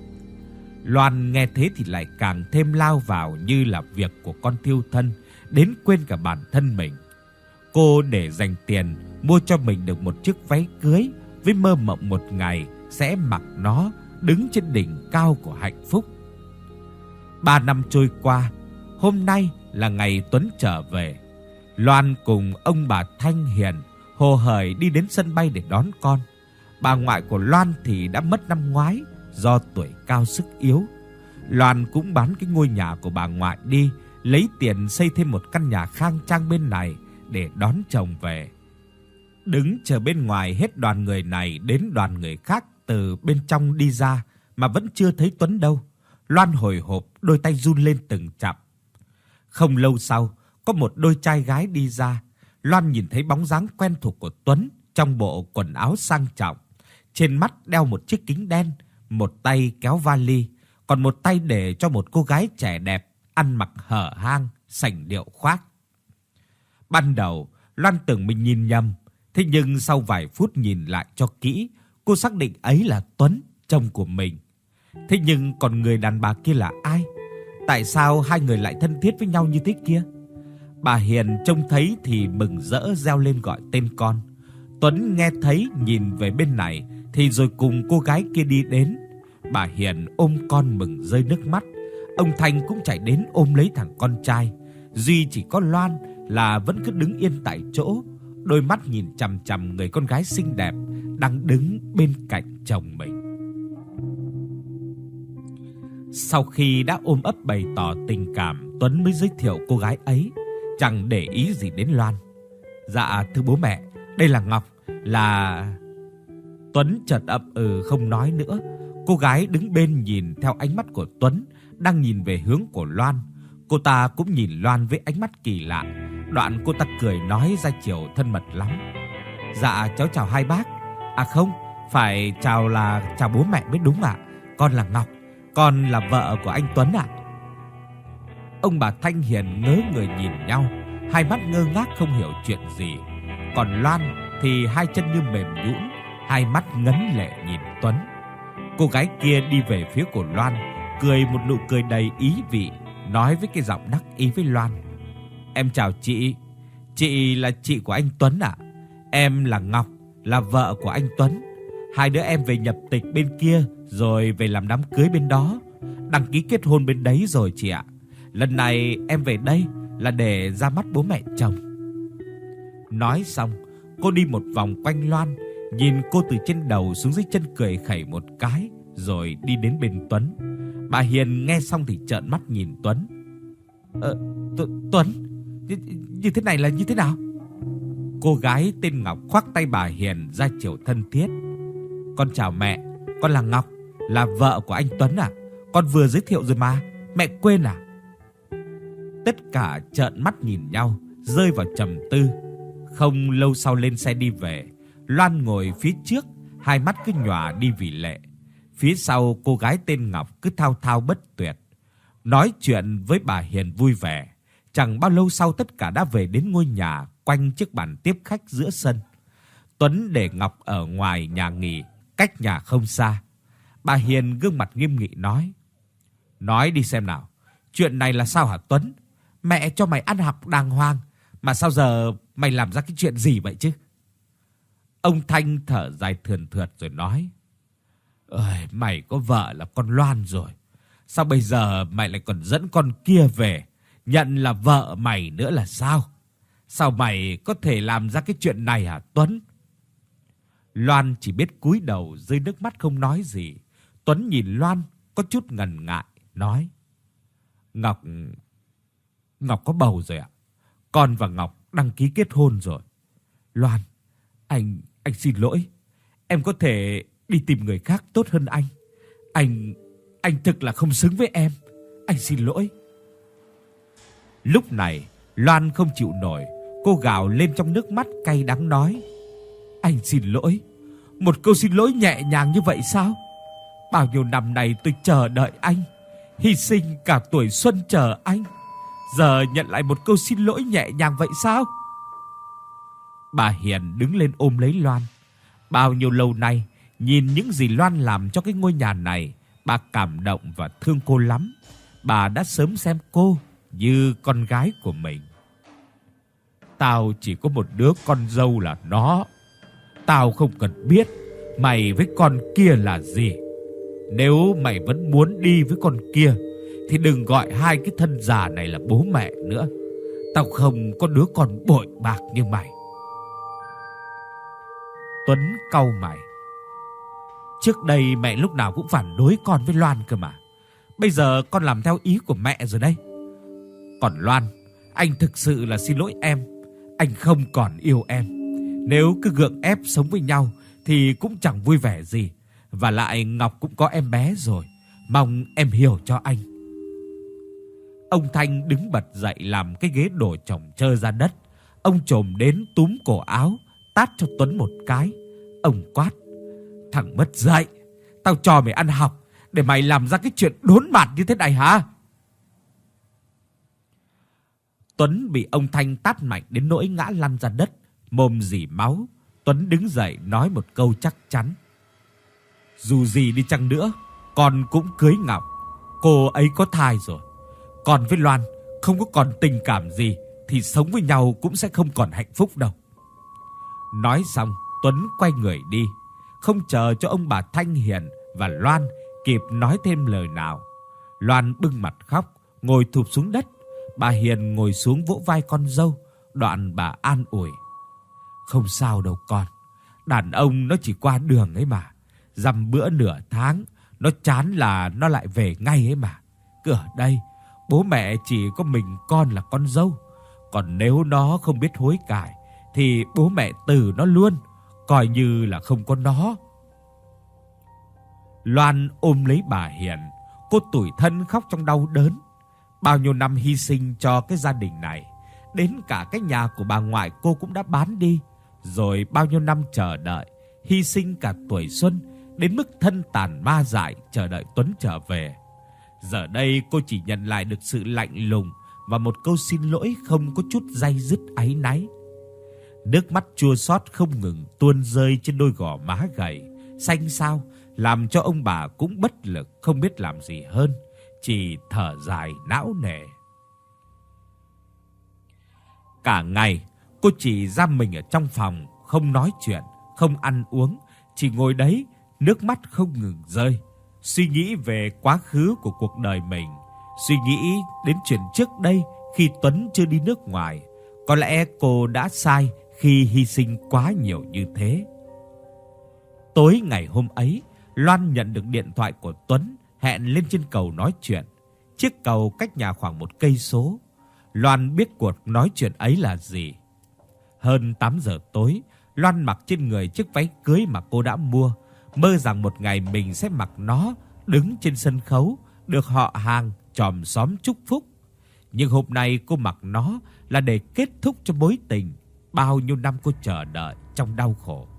Loan nghe thế thì lại càng thêm lao vào như là việc của con thiêu thân, đến quên cả bản thân mình. Cô để dành tiền mua cho mình được một chiếc váy cưới, với mơ mộng một ngày sẽ mặc nó đứng trên đỉnh cao của hạnh phúc. 3 năm trôi qua, hôm nay là ngày Tuấn trở về. Loan cùng ông bà Thanh Hiền hồ hởi đi đến sân bay để đón con. Bà ngoại của Loan thì đã mất năm ngoái do tuổi cao sức yếu. Loan cũng bán cái ngôi nhà của bà ngoại đi, lấy tiền xây thêm một căn nhà khang trang bên này để đón chồng về. Đứng chờ bên ngoài hết đoàn người này đến đoàn người khác từ bên trong đi ra mà vẫn chưa thấy Tuấn đâu. Loan hồi hộp, đôi tay run lên từng chặp. Không lâu sau, có một đôi trai gái đi ra. Loan nhìn thấy bóng dáng quen thuộc của Tuấn trong bộ quần áo sang trọng, trên mắt đeo một chiếc kính đen, một tay kéo vali, còn một tay để cho một cô gái trẻ đẹp ăn mặc hở hang, sành điệu khoác. Ban đầu, Loan tưởng mình nhìn nhầm, thế nhưng sau vài phút nhìn lại cho kỹ, cô xác định ấy là Tuấn, chồng của mình. Thế nhưng còn người đàn bà kia là ai? Tại sao hai người lại thân thiết với nhau như thế kia? Bà Hiền trông thấy thì mừng rỡ reo lên gọi tên con. Tuấn nghe thấy nhìn về bên này thì rồi cùng cô gái kia đi đến. Bà Hiền ôm con mừng rơi nước mắt. Ông Thanh cũng chạy đến ôm lấy thằng con trai. Duy chỉ có Loan là vẫn cứ đứng yên tại chỗ, đôi mắt nhìn chằm chằm người con gái xinh đẹp đang đứng bên cạnh chồng mình. Sau khi đã ôm ấp bày tỏ tình cảm, Tuấn mới giới thiệu cô gái ấy, chẳng để ý gì đến Loan. "Dạ thưa bố mẹ, đây là Ngọc, là..." Tuấn chợt ậm không nói nữa. Cô gái đứng bên nhìn theo ánh mắt của Tuấn đang nhìn về hướng của Loan. Cô ta cũng nhìn Loan với ánh mắt kỳ lạ. Đoạn cô ta cười nói ra chiều thân mật lắm: "Dạ cháu chào hai bác. À không, phải chào bố mẹ mới đúng ạ. Con là Ngọc, con là vợ của anh Tuấn ạ." Ông bà Thanh Hiền ngớ người nhìn nhau, hai mắt ngơ ngác không hiểu chuyện gì. Còn Loan thì hai chân như mềm nhũn, hai mắt ngấn lệ nhìn Tuấn. Cô gái kia đi về phía của Loan, cười một nụ cười đầy ý vị, nói với cái giọng đắc ý với Loan: "Em chào chị là chị của anh Tuấn ạ. Em là Ngọc, là vợ của anh Tuấn. Hai đứa em về nhập tịch bên kia rồi về làm đám cưới bên đó, đăng ký kết hôn bên đấy rồi chị ạ. Lần này em về đây là để ra mắt bố mẹ chồng." Nói xong, cô đi một vòng quanh Loan, nhìn cô từ trên đầu xuống dưới chân cười khẩy một cái, rồi đi đến bên Tuấn. Bà Hiền nghe xong thì trợn mắt nhìn Tuấn. Tuấn, như thế này là như thế nào?" Cô gái tên Ngọc khoác tay bà Hiền ra chiều thân thiết: "Con chào mẹ, con là Ngọc, là vợ của anh Tuấn à? Con vừa giới thiệu rồi mà, mẹ quên à?" Tất cả trợn mắt nhìn nhau, rơi vào trầm tư. Không lâu sau lên xe đi về. Loan ngồi phía trước, hai mắt cứ nhòa đi vì lệ. Phía sau cô gái tên Ngọc cứ thao thao bất tuyệt, nói chuyện với bà Hiền vui vẻ. Chẳng bao lâu sau tất cả đã về đến ngôi nhà quanh chiếc bàn tiếp khách giữa sân. Tuấn để Ngọc ở ngoài nhà nghỉ, cách nhà không xa. Bà Hiền gương mặt nghiêm nghị nói: "Nói đi xem nào, chuyện này là sao hả Tuấn? Mẹ cho mày ăn học đàng hoàng, mà sao giờ mày làm ra cái chuyện gì vậy chứ?" Ông Thanh thở dài thườn thượt rồi nói: "Ơi, mày có vợ là con Loan rồi, sao bây giờ mày lại còn dẫn con kia về, nhận là vợ mày nữa là sao? Sao mày có thể làm ra cái chuyện này hả Tuấn?" Loan chỉ biết cúi đầu rơi nước mắt không nói gì. Tuấn nhìn Loan có chút ngần ngại, nói: Ngọc có bầu rồi ạ. Con và Ngọc đăng ký kết hôn rồi. Loan, anh xin lỗi. Em có thể đi tìm người khác tốt hơn anh. Anh thực là không xứng với em. Anh xin lỗi. Lúc này, Loan không chịu nổi, cô gào lên trong nước mắt cay đắng nói: "Anh xin lỗi." Một câu xin lỗi nhẹ nhàng như vậy sao? Bao nhiêu năm nay tôi chờ đợi anh, hy sinh cả tuổi xuân chờ anh, giờ nhận lại một câu xin lỗi nhẹ nhàng vậy sao? Bà Hiền đứng lên ôm lấy Loan. Bao nhiêu lâu nay, nhìn những gì Loan làm cho cái ngôi nhà này, bà cảm động và thương cô lắm. Bà đã sớm xem cô như con gái của mình. Tao chỉ có một đứa con dâu là nó. Tao không cần biết mày với con kia là gì. Nếu mày vẫn muốn đi với con kia thì đừng gọi hai cái thân già này là bố mẹ nữa. Tao không có đứa con bội bạc như mày. Tuấn cau mày. Trước đây mẹ lúc nào cũng phản đối con với Loan cơ mà. Bây giờ con làm theo ý của mẹ rồi đây. Còn Loan, anh thực sự là xin lỗi em. Anh không còn yêu em. Nếu cứ gượng ép sống với nhau thì cũng chẳng vui vẻ gì. Và lại Ngọc cũng có em bé rồi. Mong em hiểu cho anh. Ông Thanh đứng bật dậy làm cái ghế đổ chồng chơ ra đất. Ông chồm đến túm cổ áo, tát cho Tuấn một cái. Ông quát: "Thằng mất dạy, tao cho mày ăn học để mày làm ra cái chuyện đốn mặt như thế này hả?" Tuấn bị ông Thanh tát mạnh đến nỗi ngã lăn ra đất, mồm rỉ máu. Tuấn đứng dậy nói một câu chắc chắn: "Dù gì đi chăng nữa, con cũng cưới Ngọc. Cô ấy có thai rồi. Còn với Loan không có còn tình cảm gì thì sống với nhau cũng sẽ không còn hạnh phúc đâu." Nói xong, Tuấn quay người đi, không chờ cho ông bà Thanh Hiền và Loan kịp nói thêm lời nào. Loan bưng mặt khóc, ngồi thụp xuống đất. Bà Hiền ngồi xuống vỗ vai con dâu, đoạn bà an ủi: "Không sao đâu con, đàn ông nó chỉ qua đường ấy mà. Dăm bữa nửa tháng, nó chán là nó lại về ngay ấy mà. Cứ ở đây, bố mẹ chỉ có mình con là con dâu. Còn nếu nó không biết hối cải thì bố mẹ từ nó luôn, coi như là không có nó." Loan ôm lấy bà Hiền, cô tủi thân khóc trong đau đớn. Bao nhiêu năm hy sinh cho cái gia đình này, đến cả cái nhà của bà ngoại cô cũng đã bán đi. Rồi bao nhiêu năm chờ đợi, hy sinh cả tuổi xuân, đến mức thân tàn ma dại chờ đợi Tuấn trở về. Giờ đây cô chỉ nhận lại được sự lạnh lùng và một câu xin lỗi không có chút day dứt áy náy. Nước mắt chua xót không ngừng tuôn rơi trên đôi gò má gầy, xanh xao, làm cho ông bà cũng bất lực không biết làm gì hơn, chỉ thở dài não nề. Cả ngày, cô chỉ giam mình ở trong phòng, không nói chuyện, không ăn uống, chỉ ngồi đấy, nước mắt không ngừng rơi, suy nghĩ về quá khứ của cuộc đời mình, suy nghĩ đến chuyện trước đây khi Tuấn chưa đi nước ngoài. Có lẽ cô đã sai khi hy sinh quá nhiều như thế. Tối ngày hôm ấy, Loan nhận được điện thoại của Tuấn, hẹn lên trên cầu nói chuyện. Chiếc cầu cách nhà khoảng 1 cây số. Loan biết cuộc nói chuyện ấy là gì. Hơn 8 giờ tối, Loan mặc trên người chiếc váy cưới mà cô đã mua, mơ rằng một ngày mình sẽ mặc nó đứng trên sân khấu, được họ hàng, chòm xóm chúc phúc. Nhưng hôm nay cô mặc nó là để kết thúc cho mối tình bao nhiêu năm cô chờ đợi trong đau khổ.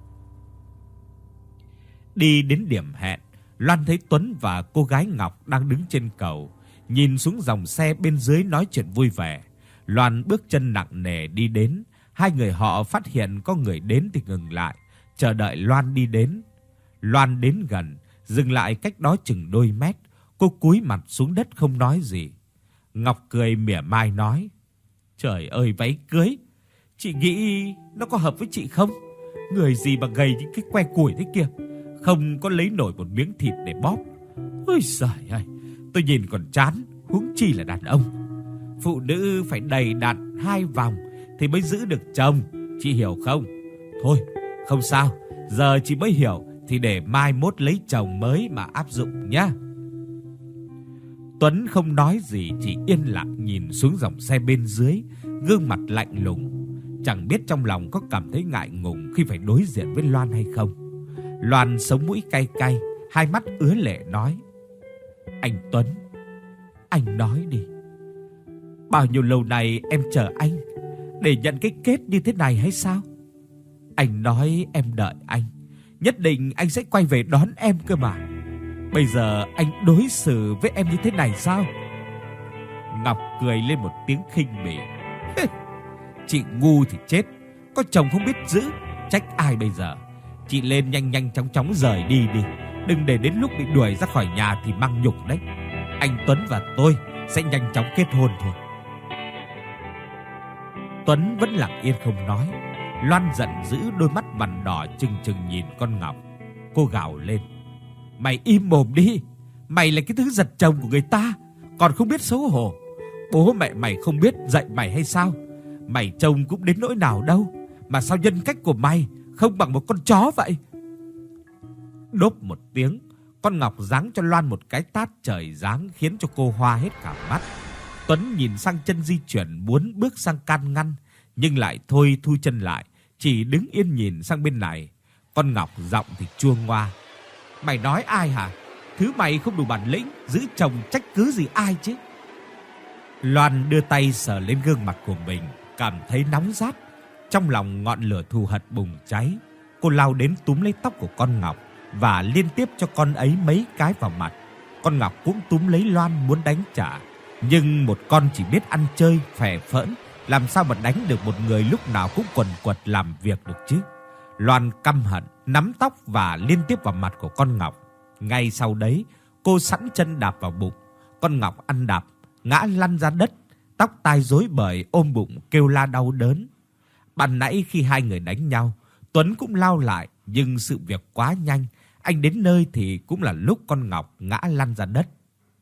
Đi đến điểm hẹn, Loan thấy Tuấn và cô gái Ngọc đang đứng trên cầu, nhìn xuống dòng xe bên dưới nói chuyện vui vẻ. Loan bước chân nặng nề đi đến. Hai người họ phát hiện có người đến thì ngừng lại, chờ đợi Loan đi đến. Loan đến gần, dừng lại cách đó chừng đôi mét. Cô cúi mặt xuống đất không nói gì. Ngọc cười mỉa mai nói: "Trời ơi, váy cưới, chị nghĩ nó có hợp với chị không? Người gì mà gầy như cái que củi thế kia, không có lấy nổi một miếng thịt để bóp. Ôi giời ơi, tôi nhìn còn chán, huống chi là đàn ông. Phụ nữ phải đầy đặn 2 vòng thì mới giữ được chồng, chị hiểu không? Thôi, không sao, giờ chị mới hiểu thì để mai mốt lấy chồng mới mà áp dụng nhá." Tuấn không nói gì, chỉ yên lặng nhìn xuống dòng xe bên dưới, gương mặt lạnh lùng. Chẳng biết trong lòng có cảm thấy ngại ngùng khi phải đối diện với Loan hay không. Loan sống mũi cay cay, hai mắt ứa lệ nói: "Anh Tuấn, anh nói đi. Bao nhiêu lâu nay em chờ anh để nhận cái kết như thế này hay sao? Anh nói em đợi anh, nhất định anh sẽ quay về đón em cơ mà. Bây giờ anh đối xử với em như thế này sao?" Ngọc cười lên một tiếng khinh bỉ. "Chị ngu thì chết, có chồng không biết giữ, trách ai bây giờ? Chị lên nhanh nhanh chóng chóng rời đi đi, đừng để đến lúc bị đuổi ra khỏi nhà thì mang nhục đấy. Anh Tuấn và tôi sẽ nhanh chóng kết hôn thôi." Tuấn vẫn lặng yên không nói. Loan giận dữ, đôi mắt vằn đỏ trừng trừng nhìn con Ngọc. Cô gào lên: "Mày im mồm đi, mày là cái thứ giật chồng của người ta, còn không biết xấu hổ. Bố mẹ mày không biết dạy mày hay sao? Mày trông cũng đến nỗi nào đâu, mà sao nhân cách của mày không bằng một con chó vậy?" Đốp một tiếng, con Ngọc giáng cho Loan một cái tát trời giáng khiến cho cô hoa hết cả mắt. Tuấn nhìn sang chân di chuyển muốn bước sang can ngăn, nhưng lại thôi thu chân lại, chỉ đứng yên nhìn sang bên này. Con Ngọc giọng thì chua ngoa: "Mày nói ai hả? Thứ mày không đủ bản lĩnh, giữ chồng trách cứ gì ai chứ?" Loan đưa tay sờ lên gương mặt của mình, cảm thấy nóng rát. Trong lòng ngọn lửa thù hận bùng cháy. Cô lao đến túm lấy tóc của con Ngọc và liên tiếp cho con ấy mấy cái vào mặt. Con Ngọc cũng túm lấy Loan muốn đánh trả, nhưng một con chỉ biết ăn chơi phè phỡn, làm sao mà đánh được một người lúc nào cũng quần quật làm việc được chứ. Loan căm hận nắm tóc và liên tiếp vào mặt của con Ngọc. Ngay sau đấy, cô sẵn chân đạp vào bụng. Con Ngọc ăn đạp, ngã lăn ra đất, tóc tai rối bời, ôm bụng kêu la đau đớn. Ban nãy khi hai người đánh nhau, Tuấn cũng lao lại, nhưng sự việc quá nhanh, anh đến nơi thì cũng là lúc con Ngọc ngã lăn ra đất.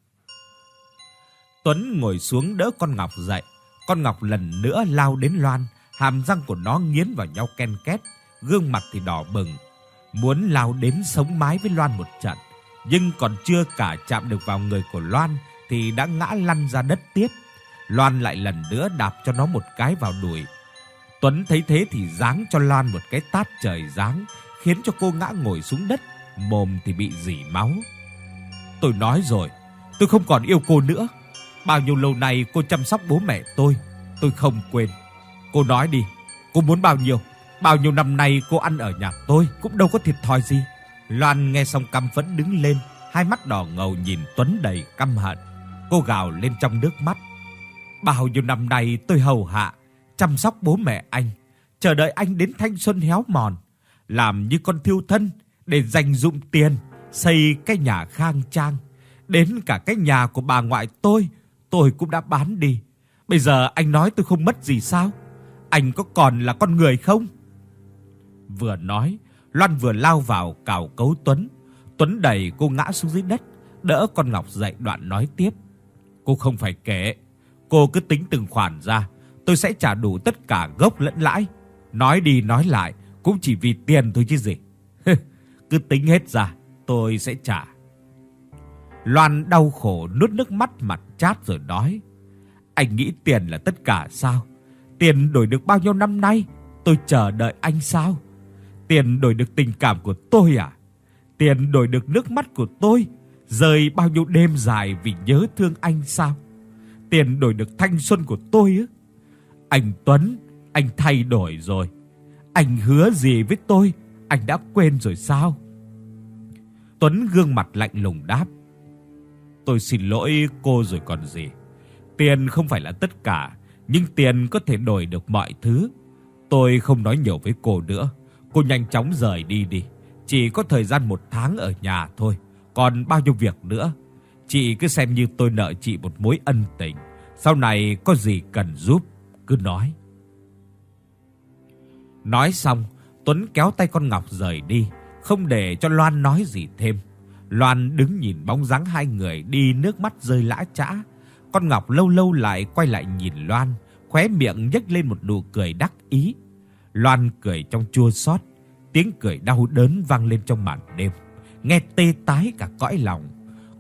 Tuấn ngồi xuống đỡ con Ngọc dậy. Con Ngọc lần nữa lao đến Loan, hàm răng của nó nghiến vào nhau ken két, gương mặt thì đỏ bừng, muốn lao đến sống mái với Loan một trận, nhưng còn chưa cả chạm được vào người của Loan thì đã ngã lăn ra đất tiếp. Loan lại lần nữa đạp cho nó một cái vào đùi. Tuấn thấy thế thì giáng cho Loan một cái tát trời giáng, khiến cho cô ngã ngồi xuống đất, mồm thì bị rỉ máu. "Tôi nói rồi, tôi không còn yêu cô nữa. Bao nhiêu lâu nay cô chăm sóc bố mẹ tôi không quên. Cô nói đi, cô muốn bao nhiêu? Bao nhiêu năm nay cô ăn ở nhà tôi cũng đâu có thiệt thòi gì." Loan nghe xong căm phẫn đứng lên, hai mắt đỏ ngầu nhìn Tuấn đầy căm hận. Cô gào lên trong nước mắt: "Bao nhiêu năm nay tôi hầu hạ, chăm sóc bố mẹ anh, chờ đợi anh đến thanh xuân héo mòn, làm như con thiêu thân để dành dụm tiền xây cái nhà khang trang. Đến cả cái nhà của bà ngoại tôi cũng đã bán đi. Bây giờ anh nói tôi không mất gì sao? Anh có còn là con người không?" Vừa nói, Loan vừa lao vào cào cấu Tuấn. Tuấn đẩy cô ngã xuống dưới đất, đỡ con Ngọc dậy, đoạn nói tiếp: "Cô không phải kể, cô cứ tính từng khoản ra, tôi sẽ trả đủ tất cả gốc lẫn lãi. Nói đi nói lại cũng chỉ vì tiền thôi chứ gì. Cứ tính hết ra, tôi sẽ trả." Loan đau khổ nuốt nước mắt, mặt chát rồi nói: "Anh nghĩ tiền là tất cả sao? Tiền đổi được bao nhiêu năm nay tôi chờ đợi anh sao? Tiền đổi được tình cảm của tôi à? Tiền đổi được nước mắt của tôi rơi bao nhiêu đêm dài vì nhớ thương anh sao? Tiền đổi được thanh xuân của tôi ư? Anh Tuấn, anh thay đổi rồi. Anh hứa gì với tôi, anh đã quên rồi sao?" Tuấn gương mặt lạnh lùng đáp: "Tôi xin lỗi cô rồi còn gì. Tiền không phải là tất cả, nhưng tiền có thể đổi được mọi thứ. Tôi không nói nhiều với cô nữa. Cô nhanh chóng rời đi đi. Chỉ có thời gian 1 tháng ở nhà thôi, còn bao nhiêu việc nữa. Chị cứ xem như tôi nợ chị một mối ân tình. Sau này có gì cần giúp, cứ nói." Nói xong, Tuấn kéo tay con Ngọc rời đi, không để cho Loan nói gì thêm. Loan đứng nhìn bóng dáng hai người đi, nước mắt rơi lã chã. Con Ngọc lâu lâu lại quay lại nhìn Loan, khóe miệng nhếch lên một nụ cười đắc ý. Loan cười trong chua xót, tiếng cười đau đớn vang lên trong màn đêm, nghe tê tái cả cõi lòng.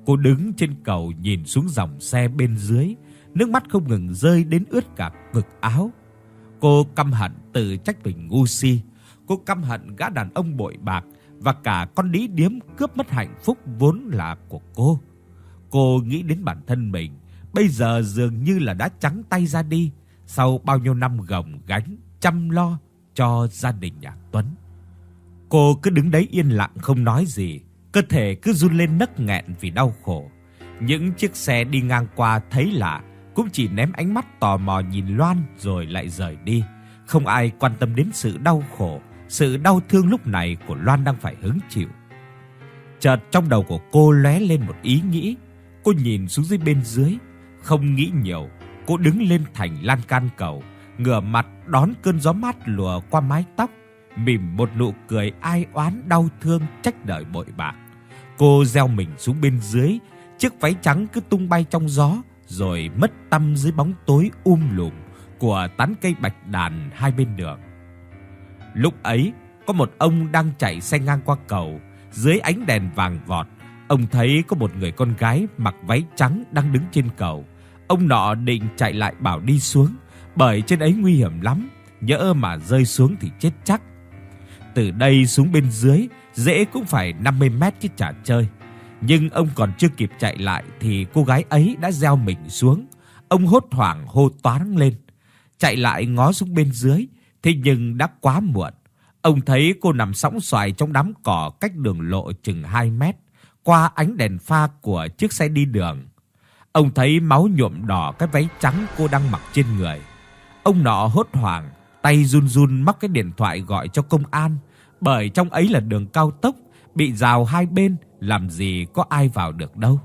Cô đứng trên cầu nhìn xuống dòng xe bên dưới, nước mắt không ngừng rơi đến ướt cả ngực áo. Cô căm hận tự trách mình ngu si, cô căm hận gã đàn ông bội bạc và cả con đĩ điếm cướp mất hạnh phúc vốn là của cô. Cô nghĩ đến bản thân mình, bây giờ dường như là đã trắng tay ra đi sau bao nhiêu năm gồng gánh chăm lo cho gia đình nhà Tuấn. Cô cứ đứng đấy yên lặng không nói gì, cơ thể cứ run lên nấc nghẹn vì đau khổ. Những chiếc xe đi ngang qua thấy lạ cũng chỉ ném ánh mắt tò mò nhìn Loan rồi lại rời đi. Không ai quan tâm đến sự đau khổ, sự đau thương lúc này của Loan đang phải hứng chịu. Chợt trong đầu của cô lóe lên một ý nghĩ. Cô nhìn xuống dưới bên dưới, không nghĩ nhiều, cô đứng lên thành lan can cầu, ngửa mặt đón cơn gió mát lùa qua mái tóc, mỉm một nụ cười ai oán đau thương trách đời bội bạc. Cô gieo mình xuống bên dưới, chiếc váy trắng cứ tung bay trong gió rồi mất tăm dưới bóng tối lùm của tán cây bạch đàn hai bên đường. Lúc ấy, có một ông đang chạy xe ngang qua cầu, dưới ánh đèn vàng vọt, ông thấy có một người con gái mặc váy trắng đang đứng trên cầu. Ông nọ định chạy lại bảo đi xuống, bởi trên ấy nguy hiểm lắm, nhỡ mà rơi xuống thì chết chắc. Từ đây xuống bên dưới, dễ cũng phải 50 mét chứ chả chơi. Nhưng ông còn chưa kịp chạy lại thì cô gái ấy đã gieo mình xuống. Ông hốt hoảng hô toáng lên, chạy lại ngó xuống bên dưới, thế nhưng đã quá muộn. Ông thấy cô nằm sõng soài trong đám cỏ cách đường lộ chừng 2 mét, qua ánh đèn pha của chiếc xe đi đường. Ông thấy máu nhuộm đỏ cái váy trắng cô đang mặc trên người. Ông nọ hốt hoảng, tay run run móc cái điện thoại gọi cho công an, bởi trong ấy là đường cao tốc, bị rào hai bên, làm gì có ai vào được đâu.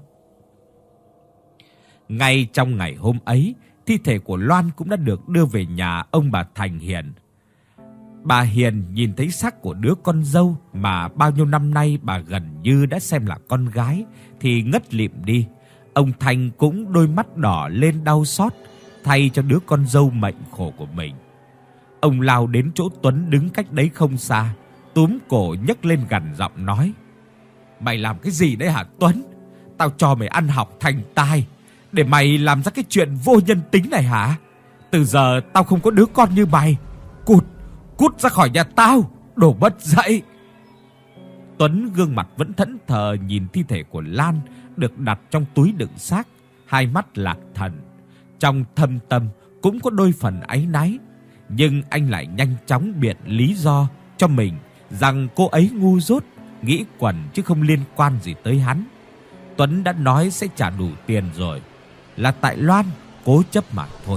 Ngay trong ngày hôm ấy, thi thể của Loan cũng đã được đưa về nhà ông bà Thành Hiền. Bà Hiền nhìn thấy xác của đứa con dâu mà bao nhiêu năm nay bà gần như đã xem là con gái thì ngất lịm đi. Ông Thành cũng đôi mắt đỏ lên đau xót thay cho đứa con dâu mệnh khổ của mình. Ông lao đến chỗ Tuấn đứng cách đấy không xa, túm cổ nhấc lên gằn giọng nói: "Mày làm cái gì đấy hả Tuấn? Tao cho mày ăn học thành tài để mày làm ra cái chuyện vô nhân tính này hả? Từ giờ tao không có đứa con như mày. Cút ra khỏi nhà tao, đồ mất dạy." Tuấn gương mặt vẫn thẫn thờ nhìn thi thể của Lan được đặt trong túi đựng xác, hai mắt lạc thần. Trong thâm tâm cũng có đôi phần áy náy, nhưng anh lại nhanh chóng biện lý do cho mình rằng cô ấy ngu dốt, nghĩ quẩn chứ không liên quan gì tới hắn. Tuấn đã nói sẽ trả đủ tiền rồi, là tại Loan cố chấp mà thôi.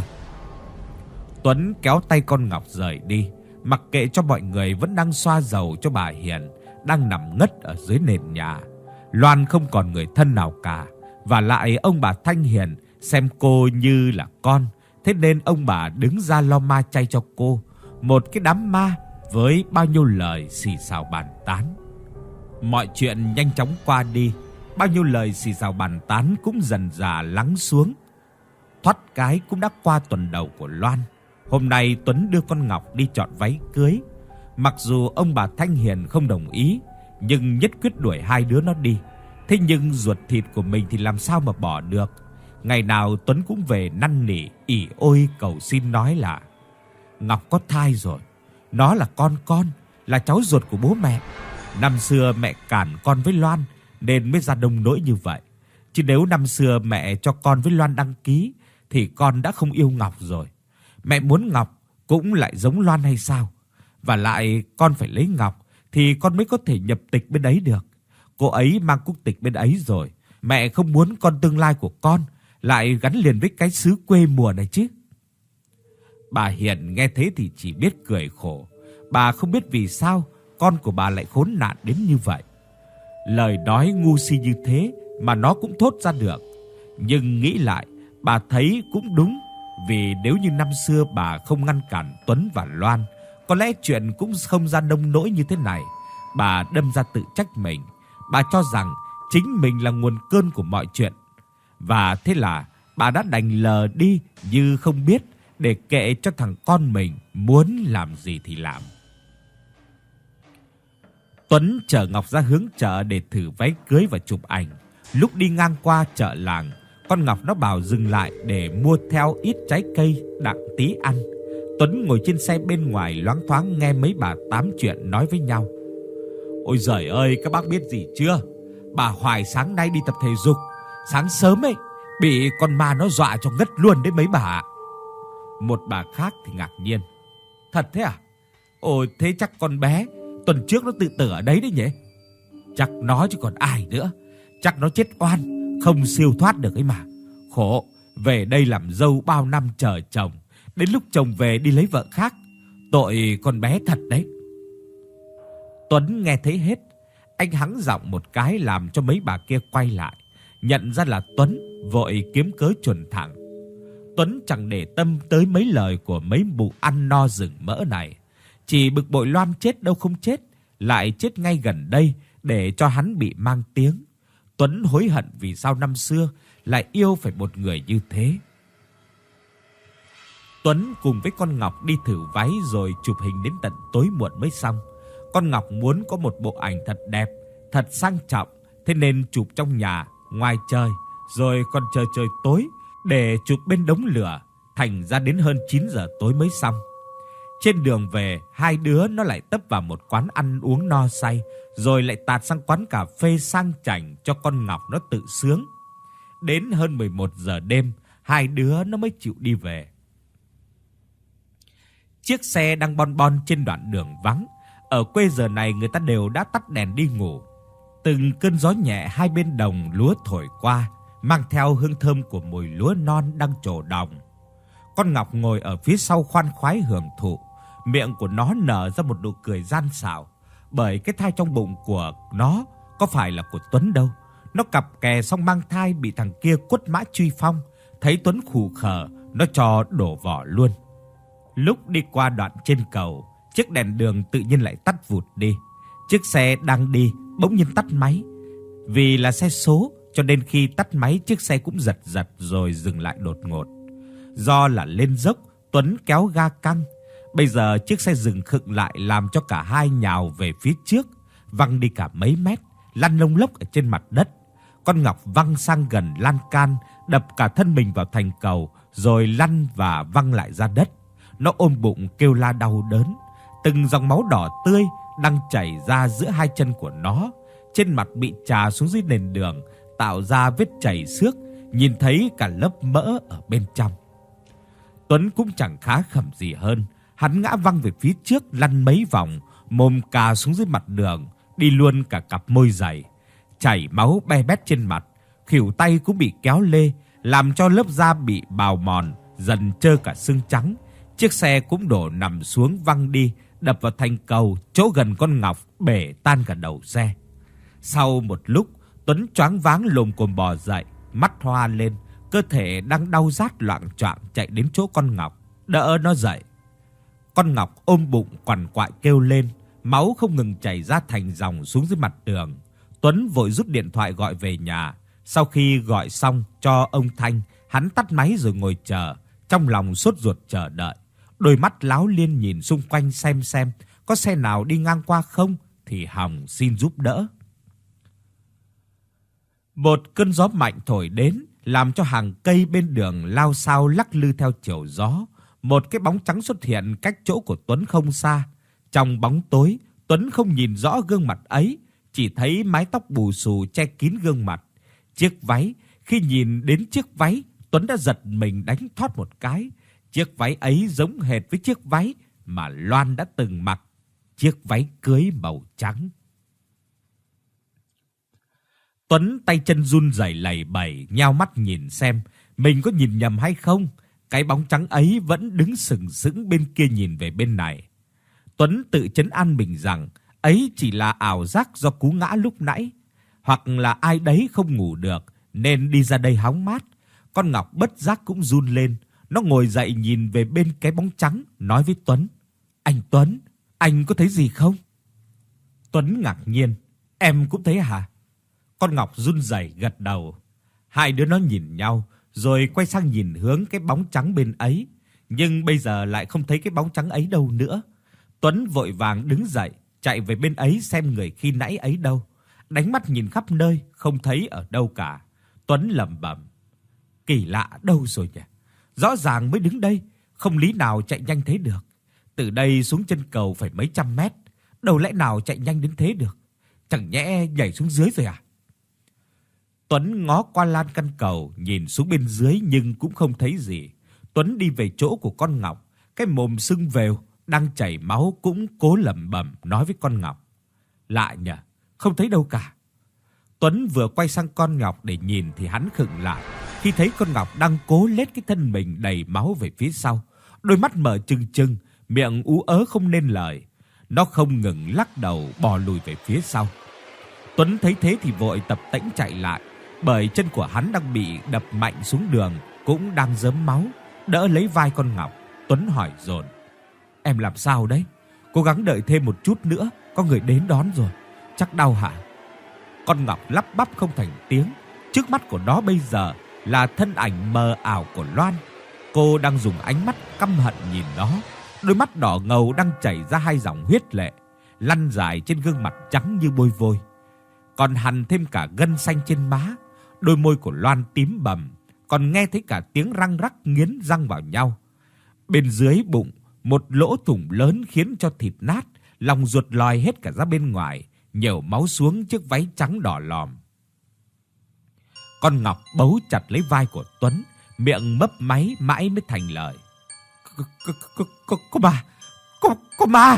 Tuấn kéo tay con Ngọc rời đi, mặc kệ cho mọi người vẫn đang xoa dầu cho bà Hiền đang nằm ngất ở dưới nền nhà. Loan không còn người thân nào cả, và lại ông bà Thanh Hiền xem cô như là con, thế nên ông bà đứng ra lo ma chay cho cô, một cái đám ma với bao nhiêu lời xì xào bàn tán. Mọi chuyện nhanh chóng qua đi, bao nhiêu lời xì xào bàn tán cũng dần dà lắng xuống. Thoát cái cũng đã qua tuần đầu của Loan. Hôm nay Tuấn đưa con Ngọc đi chọn váy cưới. Mặc dù ông bà Thanh Hiền không đồng ý, nhưng nhất quyết đuổi hai đứa nó đi. Thế nhưng ruột thịt của mình thì làm sao mà bỏ được. Ngày nào Tuấn cũng về năn nỉ, ỉ ôi cầu xin nói là: "Ngọc có thai rồi, nó là con, là cháu ruột của bố mẹ. Năm xưa mẹ cản con với Loan nên mới ra nông nỗi như vậy. Chứ nếu năm xưa mẹ cho con với Loan đăng ký thì con đã không yêu Ngọc rồi. Mẹ muốn Ngọc cũng lại giống Loan hay sao? Và lại con phải lấy Ngọc thì con mới có thể nhập tịch bên ấy được. Cô ấy mang quốc tịch bên ấy rồi, mẹ không muốn con tương lai của con lại gắn liền với cái xứ quê mùa này chứ." Bà Hiền nghe thế thì chỉ biết cười khổ. Bà không biết vì sao con của bà lại khốn nạn đến như vậy. Lời nói ngu si như thế mà nó cũng thốt ra được. Nhưng nghĩ lại, bà thấy cũng đúng. Vì nếu như năm xưa bà không ngăn cản Tuấn và Loan, có lẽ chuyện cũng không ra nông nỗi như thế này. Bà đâm ra tự trách mình. Bà cho rằng chính mình là nguồn cơn của mọi chuyện. Và thế là bà đã đành lờ đi như không biết, để kệ cho thằng con mình muốn làm gì thì làm. Tuấn chở Ngọc ra hướng chợ để thử váy cưới và chụp ảnh. Lúc đi ngang qua chợ làng, con Ngọc nó bảo dừng lại để mua theo ít trái cây đặng tí ăn. Tuấn ngồi trên xe bên ngoài loáng thoáng nghe mấy bà tám chuyện nói với nhau. Ôi giời ơi, các bác biết gì chưa? Bà Hoài sáng nay đi tập thể dục, sáng sớm ấy, bị con ma nó dọa cho ngất luôn đấy mấy bà ạ. Một bà khác thì ngạc nhiên. Thật thế à? Ồ, thế chắc con bé tuần trước nó tự tử ở đấy đấy nhỉ? Chắc nó chứ còn ai nữa. Chắc nó chết oan, không siêu thoát được ấy mà. Khổ, về đây làm dâu bao năm chờ chồng, đến lúc chồng về đi lấy vợ khác. Tội con bé thật đấy. Tuấn nghe thấy hết, anh hắng giọng một cái làm cho mấy bà kia quay lại. Nhận ra là Tuấn, vội kiếm cớ chuẩn thẳng. Tuấn chẳng để tâm tới mấy lời của mấy mụ ăn no rừng mỡ này. Chỉ bực bội Loan chết đâu không chết, lại chết ngay gần đây để cho hắn bị mang tiếng. Tuấn hối hận vì sao năm xưa lại yêu phải một người như thế. Tuấn cùng với con Ngọc đi thử váy rồi chụp hình đến tận tối muộn mới xong. Con Ngọc muốn có một bộ ảnh thật đẹp, thật sang trọng, thế nên chụp trong nhà, ngoài trời, rồi còn chờ trời tối để chụp bên đống lửa, thành ra đến hơn 9 giờ tối mới xong. Trên đường về, hai đứa nó lại tấp vào một quán ăn uống no say, rồi lại tạt sang quán cà phê sang chảnh cho con Ngọc nó tự sướng. Đến hơn 11 giờ đêm, hai đứa nó mới chịu đi về. Chiếc xe đang bon bon trên đoạn đường vắng. Ở quê giờ này người ta đều đã tắt đèn đi ngủ. Từng cơn gió nhẹ hai bên đồng lúa thổi qua, mang theo hương thơm của mùi lúa non đang trổ đồng. Con Ngọc ngồi ở phía sau khoan khoái hưởng thụ, miệng của nó nở ra một nụ cười gian xảo, bởi cái thai trong bụng của nó có phải là của Tuấn đâu. Nó cặp kè xong mang thai bị thằng kia quất mã truy phong, thấy Tuấn khù khờ, nó cho đổ vỏ luôn. Lúc đi qua đoạn trên cầu, chiếc đèn đường tự nhiên lại tắt vụt đi. Chiếc xe đang đi bỗng nhiên tắt máy. Vì là xe số cho nên khi tắt máy chiếc xe cũng giật giật rồi dừng lại đột ngột. Do là lên dốc, Tuấn kéo ga căng. Bây giờ chiếc xe dừng khựng lại làm cho cả hai nhào về phía trước, văng đi cả mấy mét, lăn lông lốc ở trên mặt đất. Con Ngọc văng sang gần lan can, đập cả thân mình vào thành cầu rồi lăn và văng lại ra đất. Nó ôm bụng kêu la đau đớn. Từng dòng máu đỏ tươi đang chảy ra giữa hai chân của nó. Trên mặt bị chà xuống dưới nền đường, tạo ra vết chảy xước, nhìn thấy cả lớp mỡ ở bên trong. Tuấn cũng chẳng khá khẩm gì hơn. Hắn ngã văng về phía trước lăn mấy vòng, mồm cà xuống dưới mặt đường, đi luôn cả cặp môi dày. Chảy máu be bét trên mặt, khuỷu tay cũng bị kéo lê, làm cho lớp da bị bào mòn, dần trơ cả xương trắng. Chiếc xe cũng đổ nằm xuống văng đi, đập vào thành cầu, chỗ gần con Ngọc, bể tan cả đầu xe. Sau một lúc, Tuấn choáng váng lồm cồm bò dậy, mắt hoa lên, cơ thể đang đau rát loạng choạng chạy đến chỗ con Ngọc, đỡ nó dậy. Con Ngọc ôm bụng quằn quại kêu lên, máu không ngừng chảy ra thành dòng xuống dưới mặt đường. Tuấn vội rút điện thoại gọi về nhà. Sau khi gọi xong cho ông Thanh, hắn tắt máy rồi ngồi chờ, trong lòng sốt ruột chờ đợi. Đôi mắt láo liên nhìn xung quanh xem có xe nào đi ngang qua không thì hòng xin giúp đỡ. Một cơn gió mạnh thổi đến, làm cho hàng cây bên đường lao xao lắc lư theo chiều gió. Một cái bóng trắng xuất hiện cách chỗ của Tuấn không xa. Trong bóng tối, Tuấn không nhìn rõ gương mặt ấy, chỉ thấy mái tóc bù xù che kín gương mặt. Chiếc váy, khi nhìn đến chiếc váy, Tuấn đã giật mình đánh thót một cái. Chiếc váy ấy giống hệt với chiếc váy mà Loan đã từng mặc, chiếc váy cưới màu trắng. Tuấn tay chân run rẩy lẩy bẩy, nheo mắt nhìn xem mình có nhìn nhầm hay không. Cái bóng trắng ấy vẫn đứng sừng sững bên kia nhìn về bên này. Tuấn tự trấn an mình rằng ấy chỉ là ảo giác do cú ngã lúc nãy, hoặc là ai đấy không ngủ được nên đi ra đây hóng mát. Con Ngọc bất giác cũng run lên, nó ngồi dậy nhìn về bên cái bóng trắng, nói với Tuấn: "Anh Tuấn, anh có thấy gì không?" Tuấn ngạc nhiên: "Em cũng thấy hả?" Con Ngọc run rẩy gật đầu. Hai đứa nó nhìn nhau rồi quay sang nhìn hướng cái bóng trắng bên ấy, nhưng bây giờ lại không thấy cái bóng trắng ấy đâu nữa. Tuấn vội vàng đứng dậy, chạy về bên ấy xem người khi nãy ấy đâu. đánh mắt nhìn khắp nơi không thấy ở đâu cả. Tuấn lẩm bẩm, kỳ lạ đâu rồi nhỉ? Rõ ràng mới đứng đây, không lý nào chạy nhanh thế được. Từ đây xuống chân cầu phải mấy trăm mét, đâu lẽ nào chạy nhanh đến thế được? Chẳng nhẽ nhảy xuống dưới rồi à? Tuấn ngó qua lan căn cầu, nhìn xuống bên dưới nhưng cũng không thấy gì. Tuấn đi về chỗ của con Ngọc, cái mồm sưng vèo, đang chảy máu cũng cố lẩm bẩm nói với con Ngọc. Lạ nhỉ, không thấy đâu cả. Tuấn vừa quay sang con Ngọc để nhìn thì hắn khựng lại khi thấy con Ngọc đang cố lết cái thân mình đầy máu về phía sau, đôi mắt mở trừng trừng, miệng ú ớ không nên lời. Nó không ngừng lắc đầu bò lùi về phía sau. Tuấn thấy thế thì vội tập tễnh chạy lại, bởi chân của hắn đang bị đập mạnh xuống đường, cũng đang rớm máu, đỡ lấy vai con Ngọc. Tuấn hỏi dồn, em làm sao đấy? Cố gắng đợi thêm một chút nữa, có người đến đón rồi. Chắc đau hả? Con Ngọc lắp bắp không thành tiếng. Trước mắt của nó bây giờ là thân ảnh mờ ảo của Loan. Cô đang dùng ánh mắt căm hận nhìn nó. Đôi mắt đỏ ngầu đang chảy ra hai dòng huyết lệ, lăn dài trên gương mặt trắng như bôi vôi, còn hằn thêm cả gân xanh trên má. Đôi môi của Loan tím bầm, còn nghe thấy cả tiếng răng rắc nghiến răng vào nhau. Bên dưới bụng một lỗ thủng lớn khiến cho thịt nát, lòng ruột lòi hết cả ra bên ngoài, nhểu máu xuống chiếc váy trắng đỏ lòm. Con Ngọc bấu chặt lấy vai của Tuấn, miệng mấp máy mãi mới thành lời. Có ma.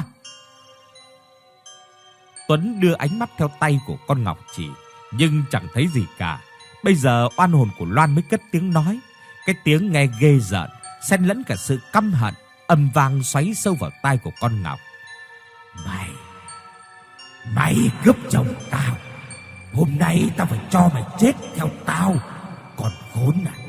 Tuấn đưa ánh mắt theo tay của con Ngọc chỉ, nhưng chẳng thấy gì cả. Bây giờ oan hồn của Loan mới cất tiếng nói. Cái tiếng nghe ghê rợn, xen lẫn cả sự căm hận, âm vang xoáy sâu vào tai của con Ngọc. Mày cướp chồng tao, hôm nay tao phải cho mày chết theo tao, còn khốn này.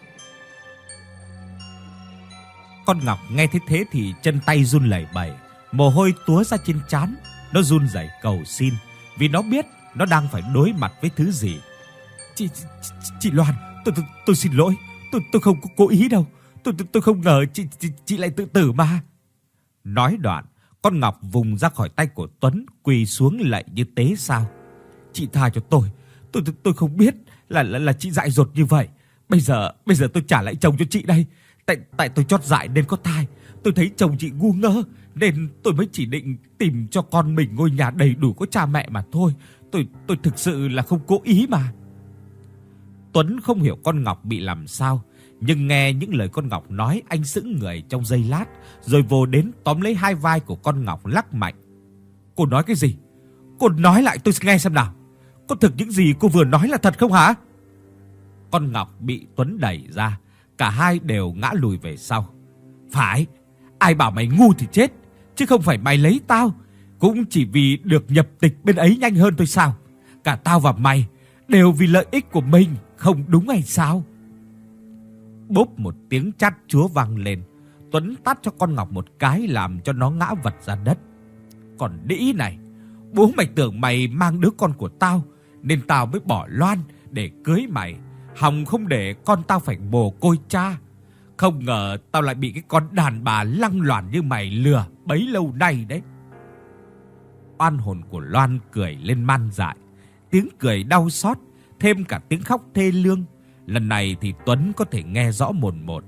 Con Ngọc nghe thấy thế thì chân tay run lẩy bẩy, mồ hôi túa ra trên trán. Nó run rẩy cầu xin, vì nó biết nó đang phải đối mặt với thứ gì. Chị Loan, tôi xin lỗi, tôi không có cố ý đâu. Tôi không ngờ chị lại tự tử mà. Nói đoạn, con Ngọc vùng ra khỏi tay của Tuấn, quỳ xuống lạy như tế sao. Chị tha cho tôi không biết là chị dại dột như vậy. Bây giờ tôi trả lại chồng cho chị đây. Tại tôi chót dại nên có thai. Tôi thấy chồng chị ngu ngơ nên tôi mới chỉ định tìm cho con mình ngôi nhà đầy đủ có cha mẹ mà thôi. Tôi thực sự là không cố ý mà. Tuấn không hiểu con Ngọc bị làm sao, nhưng nghe những lời con Ngọc nói, anh sững người trong giây lát, rồi vồ đến tóm lấy hai vai của con Ngọc lắc mạnh. Cô nói cái gì? Cô nói lại tôi nghe xem nào. Có thực những gì cô vừa nói là thật không hả? Con Ngọc bị Tuấn đẩy ra, cả hai đều ngã lùi về sau. Phải, ai bảo mày ngu thì chết, chứ không phải mày lấy tao cũng chỉ vì được nhập tịch bên ấy nhanh hơn thôi sao? Cả tao và mày đều vì lợi ích của mình, không đúng hay sao? Bốp một tiếng chát chúa vang lên. Tuấn tát cho con Ngọc một cái làm cho nó ngã vật ra đất. Còn đĩ này, bố mày tưởng mày mang đứa con của tao nên tao mới bỏ Loan để cưới mày, hòng không để con tao phải mồ côi cha. Không ngờ tao lại bị cái con đàn bà lăng loàn như mày lừa bấy lâu nay đấy. Oan hồn của Loan cười lên man dại, tiếng cười đau xót, thêm cả tiếng khóc thê lương. Lần này thì Tuấn có thể nghe rõ mồn một.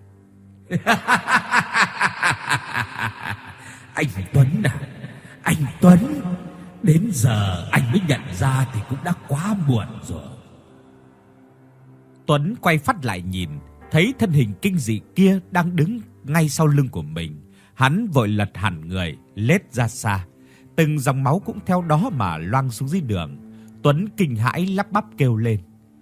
Anh Tuấn à, anh Tuấn, đến giờ anh mới nhận ra thì cũng đã quá muộn rồi. Tuấn quay phắt lại nhìn, thấy thân hình kinh dị kia đang đứng ngay sau lưng của mình. Hắn vội lật hẳn người, lết ra xa. Từng dòng máu cũng theo đó mà loang xuống dưới đường. Tuấn kinh hãi lắp bắp kêu lên.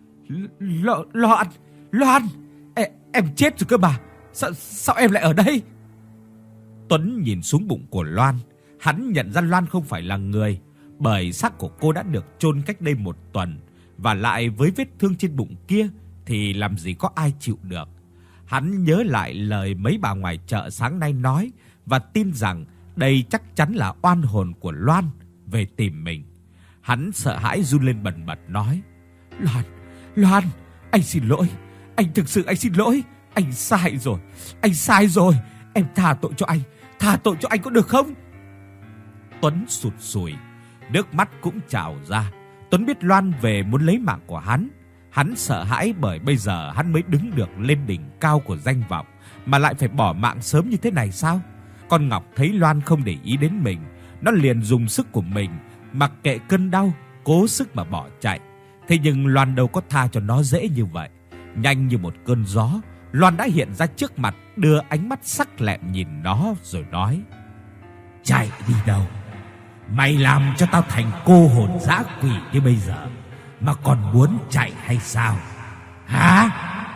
Loan, em chết rồi cơ mà. Sao em lại ở đây? Tuấn nhìn xuống bụng của Loan. Hắn nhận ra Loan không phải là người, bởi xác của cô đã được chôn cách đây 1 tuần. Và lại với vết thương trên bụng kia thì làm gì có ai chịu được. Hắn nhớ lại lời mấy bà ngoài chợ sáng nay nói, và tin rằng đây chắc chắn là oan hồn của Loan về tìm mình. Hắn sợ hãi run lên bần bật nói. Loan, anh xin lỗi. Anh thực sự anh xin lỗi. Anh sai rồi. Em tha tội cho anh có được không? Tuấn sụt sùi, nước mắt cũng trào ra. Tuấn biết Loan về muốn lấy mạng của hắn. Hắn sợ hãi bởi bây giờ hắn mới đứng được lên đỉnh cao của danh vọng mà lại phải bỏ mạng sớm như thế này sao? Con Ngọc thấy Loan không để ý đến mình, nó liền dùng sức của mình mặc kệ cơn đau, cố sức mà bỏ chạy. Thế nhưng Loan đâu có tha cho nó dễ như vậy. Nhanh như một cơn gió, Loan đã hiện ra trước mặt, đưa ánh mắt sắc lẹm nhìn nó rồi nói: Chạy đi đâu? Mày làm cho tao thành cô hồn dã quỷ như bây giờ mà còn muốn chạy hay sao? Hả?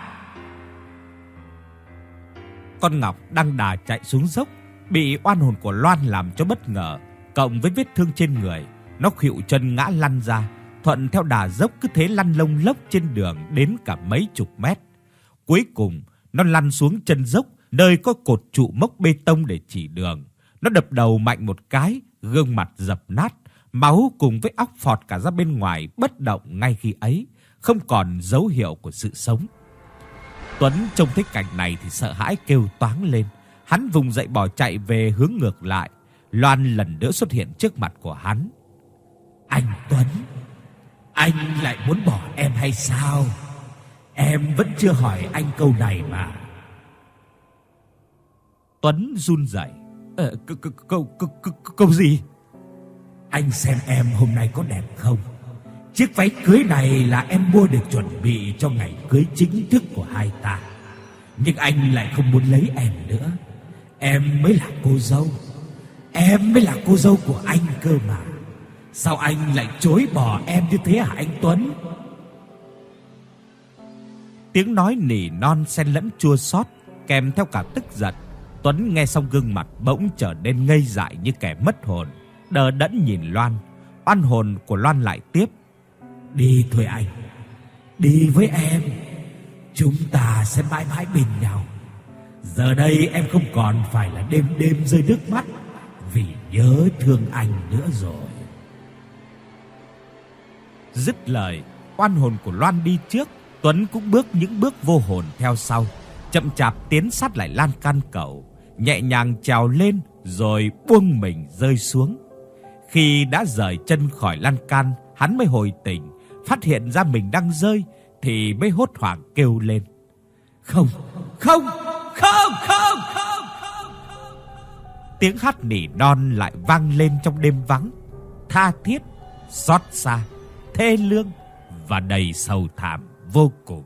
Con Ngọc đang đà chạy xuống dốc, bị oan hồn của Loan làm cho bất ngờ, cộng với vết thương trên người, nó khuỵu chân ngã lăn ra, thuận theo đà dốc cứ thế lăn lông lốc trên đường đến cả mấy chục mét. Cuối cùng, nó lăn xuống chân dốc, nơi có cột trụ mốc bê tông để chỉ đường. Nó đập đầu mạnh một cái, gương mặt dập nát, máu cùng với óc phọt cả ra bên ngoài, bất động ngay khi ấy, không còn dấu hiệu của sự sống. Tuấn trông thấy cảnh này thì sợ hãi kêu toáng lên. Hắn vùng dậy bỏ chạy về hướng ngược lại. Loan lần nữa xuất hiện trước mặt của hắn. Anh Tuấn, anh lại muốn bỏ em hay sao? Em vẫn chưa hỏi anh câu này mà. Tuấn run rẩy. Câu gì? Anh xem em hôm nay có đẹp không? Chiếc váy cưới này là em mua để chuẩn bị cho ngày cưới chính thức của hai ta. Nhưng anh lại không muốn lấy em nữa. Em mới là cô dâu. Em mới là cô dâu của anh cơ mà. Sao anh lại chối bỏ em như thế hả anh Tuấn? Tiếng nói nỉ non xen lẫn chua xót, kèm theo cả tức giận. Tuấn nghe xong gương mặt bỗng trở nên ngây dại như kẻ mất hồn, đờ đẫn nhìn Loan. Oan hồn của Loan lại tiếp: Đi thôi anh, đi với em. Chúng ta sẽ mãi mãi bên nhau. Giờ đây em không còn phải là đêm đêm rơi nước mắt vì nhớ thương anh nữa rồi. Dứt lời, oan hồn của Loan đi trước, Tuấn cũng bước những bước vô hồn theo sau, chậm chạp tiến sát lại lan can cầu, nhẹ nhàng trèo lên rồi buông mình rơi xuống. Khi đã rời chân khỏi lan can, hắn mới hồi tỉnh, phát hiện ra mình đang rơi thì mới hốt hoảng kêu lên: Không, không, không, không, không, không. Tiếng hát nỉ non lại vang lên trong đêm vắng, tha thiết, xót xa, thê lương và đầy sầu thảm vô cùng.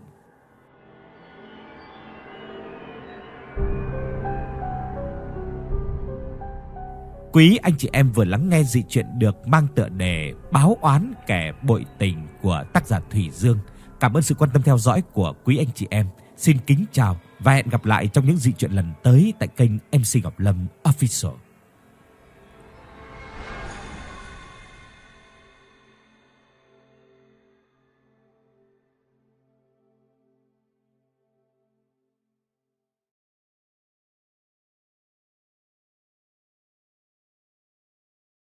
Quý anh chị em vừa lắng nghe dị truyện được mang tựa đề Báo oán kẻ bội tình của tác giả Thủy Dương. Cảm ơn sự quan tâm theo dõi của quý anh chị em. Xin kính chào và hẹn gặp lại trong những dị truyện lần tới tại kênh MC Ngọc Lâm Official.